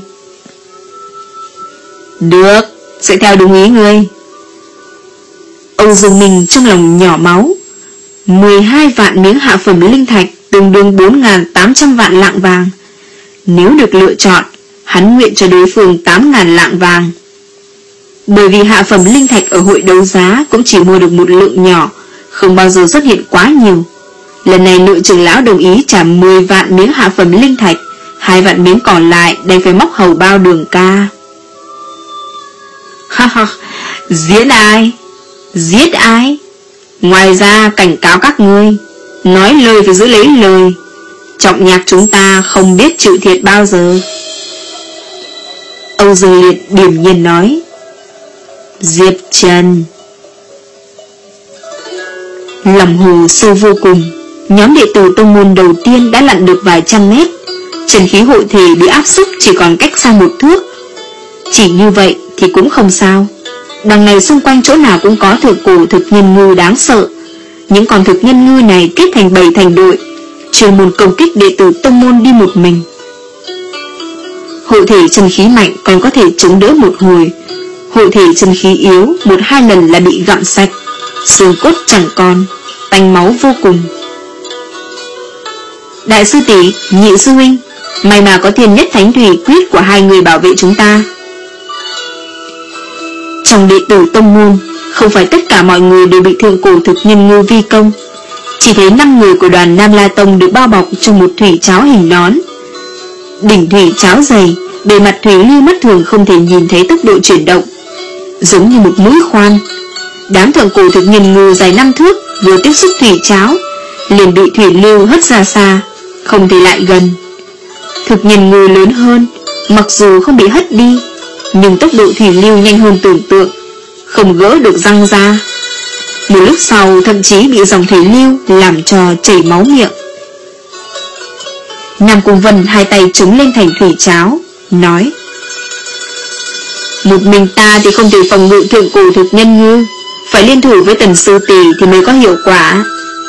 "Được, sẽ theo đúng ý ngươi." Âu Dương Minh trong lòng nhỏ máu. Mười hai vạn miếng hạ phẩm linh thạch tương đương bốn nghìn tám trăm vạn lạng vàng. Nếu được lựa chọn, hắn nguyện cho đối phương tám nghìn lạng vàng. Bởi vì hạ phẩm linh thạch ở hội đấu giá cũng chỉ mua được một lượng nhỏ, không bao giờ xuất hiện quá nhiều. Lần này nội trưởng lão đồng ý trả mười vạn miếng hạ phẩm linh thạch, hai vạn miếng còn lại đành phải móc hầu bao Đường ca. Ha ha, giết ai? Giết ai? Ngoài ra cảnh cáo các ngươi, nói lời phải giữ lấy lời. Trọng nhạc chúng ta không biết chịu thiệt bao giờ. Âu Dương Liệt điềm nhiên nói. Diệp Trần. Lòng hồ sâu vô cùng, nhóm đệ tử tông môn đầu tiên đã lặn được vài trăm mét. Trần khí hội thể bị áp xúc chỉ còn cách xa một thước. Chỉ như vậy thì cũng không sao. Đằng này xung quanh chỗ nào cũng có thượng cổ thực nhân ngư đáng sợ. Những con thực nhân ngư này kết thành bầy thành đội, chuyên môn công kích đệ tử tông môn đi một mình. Hộ thể chân khí mạnh còn có thể chống đỡ một hồi, hộ thể chân khí yếu một hai lần là bị gặm sạch, xương cốt chẳng còn, tanh máu vô cùng. Đại sư tỷ, nhị sư huynh, may mà có thiên nhất thánh thủy quyết của hai người bảo vệ chúng ta. Trong đệ tử tông môn, không phải tất cả mọi người đều bị thượng cổ thực nhân ngư vi công. Chỉ thấy năm người của đoàn Nam La Tông được bao bọc trong một thủy cháo hình nón. Đỉnh thủy cháo dày, bề mặt thủy lưu mắt thường không thể nhìn thấy tốc độ chuyển động, giống như một mũi khoan. Đám thượng cổ thực nhân ngư dài năm thước vừa tiếp xúc thủy cháo liền bị thủy lưu hất ra xa, không thể lại gần. Thực nhân ngư lớn hơn, mặc dù không bị hất đi, nhưng tốc độ thủy lưu nhanh hơn tưởng tượng, không gỡ được răng ra. Một lúc sau thậm chí bị dòng thủy lưu làm cho chảy máu miệng. Nam Cung Vân hai tay chống lên thành thủy cháo, nói: một mình ta thì không thể phòng ngự thượng cổ thực nhân ngư, phải liên thủ với Tần sư tỷ thì mới có hiệu quả.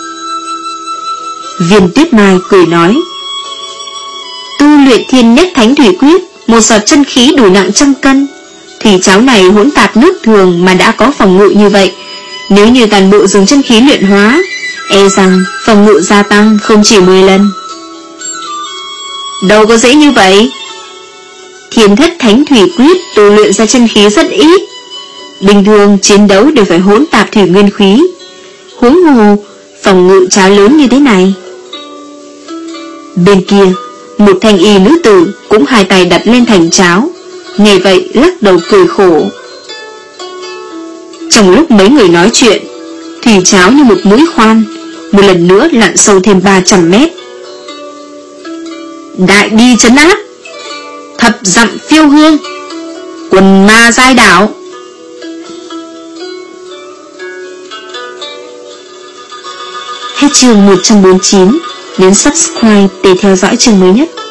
Viên Tuyết Mai cười nói: tu luyện thiên nhất thánh thủy quyết, một giọt chân khí đủ nặng trăm cân. Thủy cháo này hỗn tạp nước thường mà đã có phòng ngự như vậy, nếu như toàn bộ dùng chân khí luyện hóa, e rằng phòng ngự gia tăng không chỉ mười lần. Đâu có dễ như vậy. Thiên thất thánh thủy quyết tu luyện ra chân khí rất ít, bình thường chiến đấu đều phải hỗn tạp thủy nguyên khí, huống hồ phòng ngự cháo lớn như thế này. Bên kia, một thanh y nữ tử cũng hai tay đặt lên thành cháo, nghe vậy lắc đầu cười khổ. Trong lúc mấy người nói chuyện, thủy cháo như một mũi khoan, một lần nữa lặn sâu thêm ba trăm mét. Đại bi trấn áp, thập dặm phiêu hương, quần ma giai đảo. Hết chương một trăm bốn mươi chín. Nhấn subscribe để theo dõi chương mới nhất.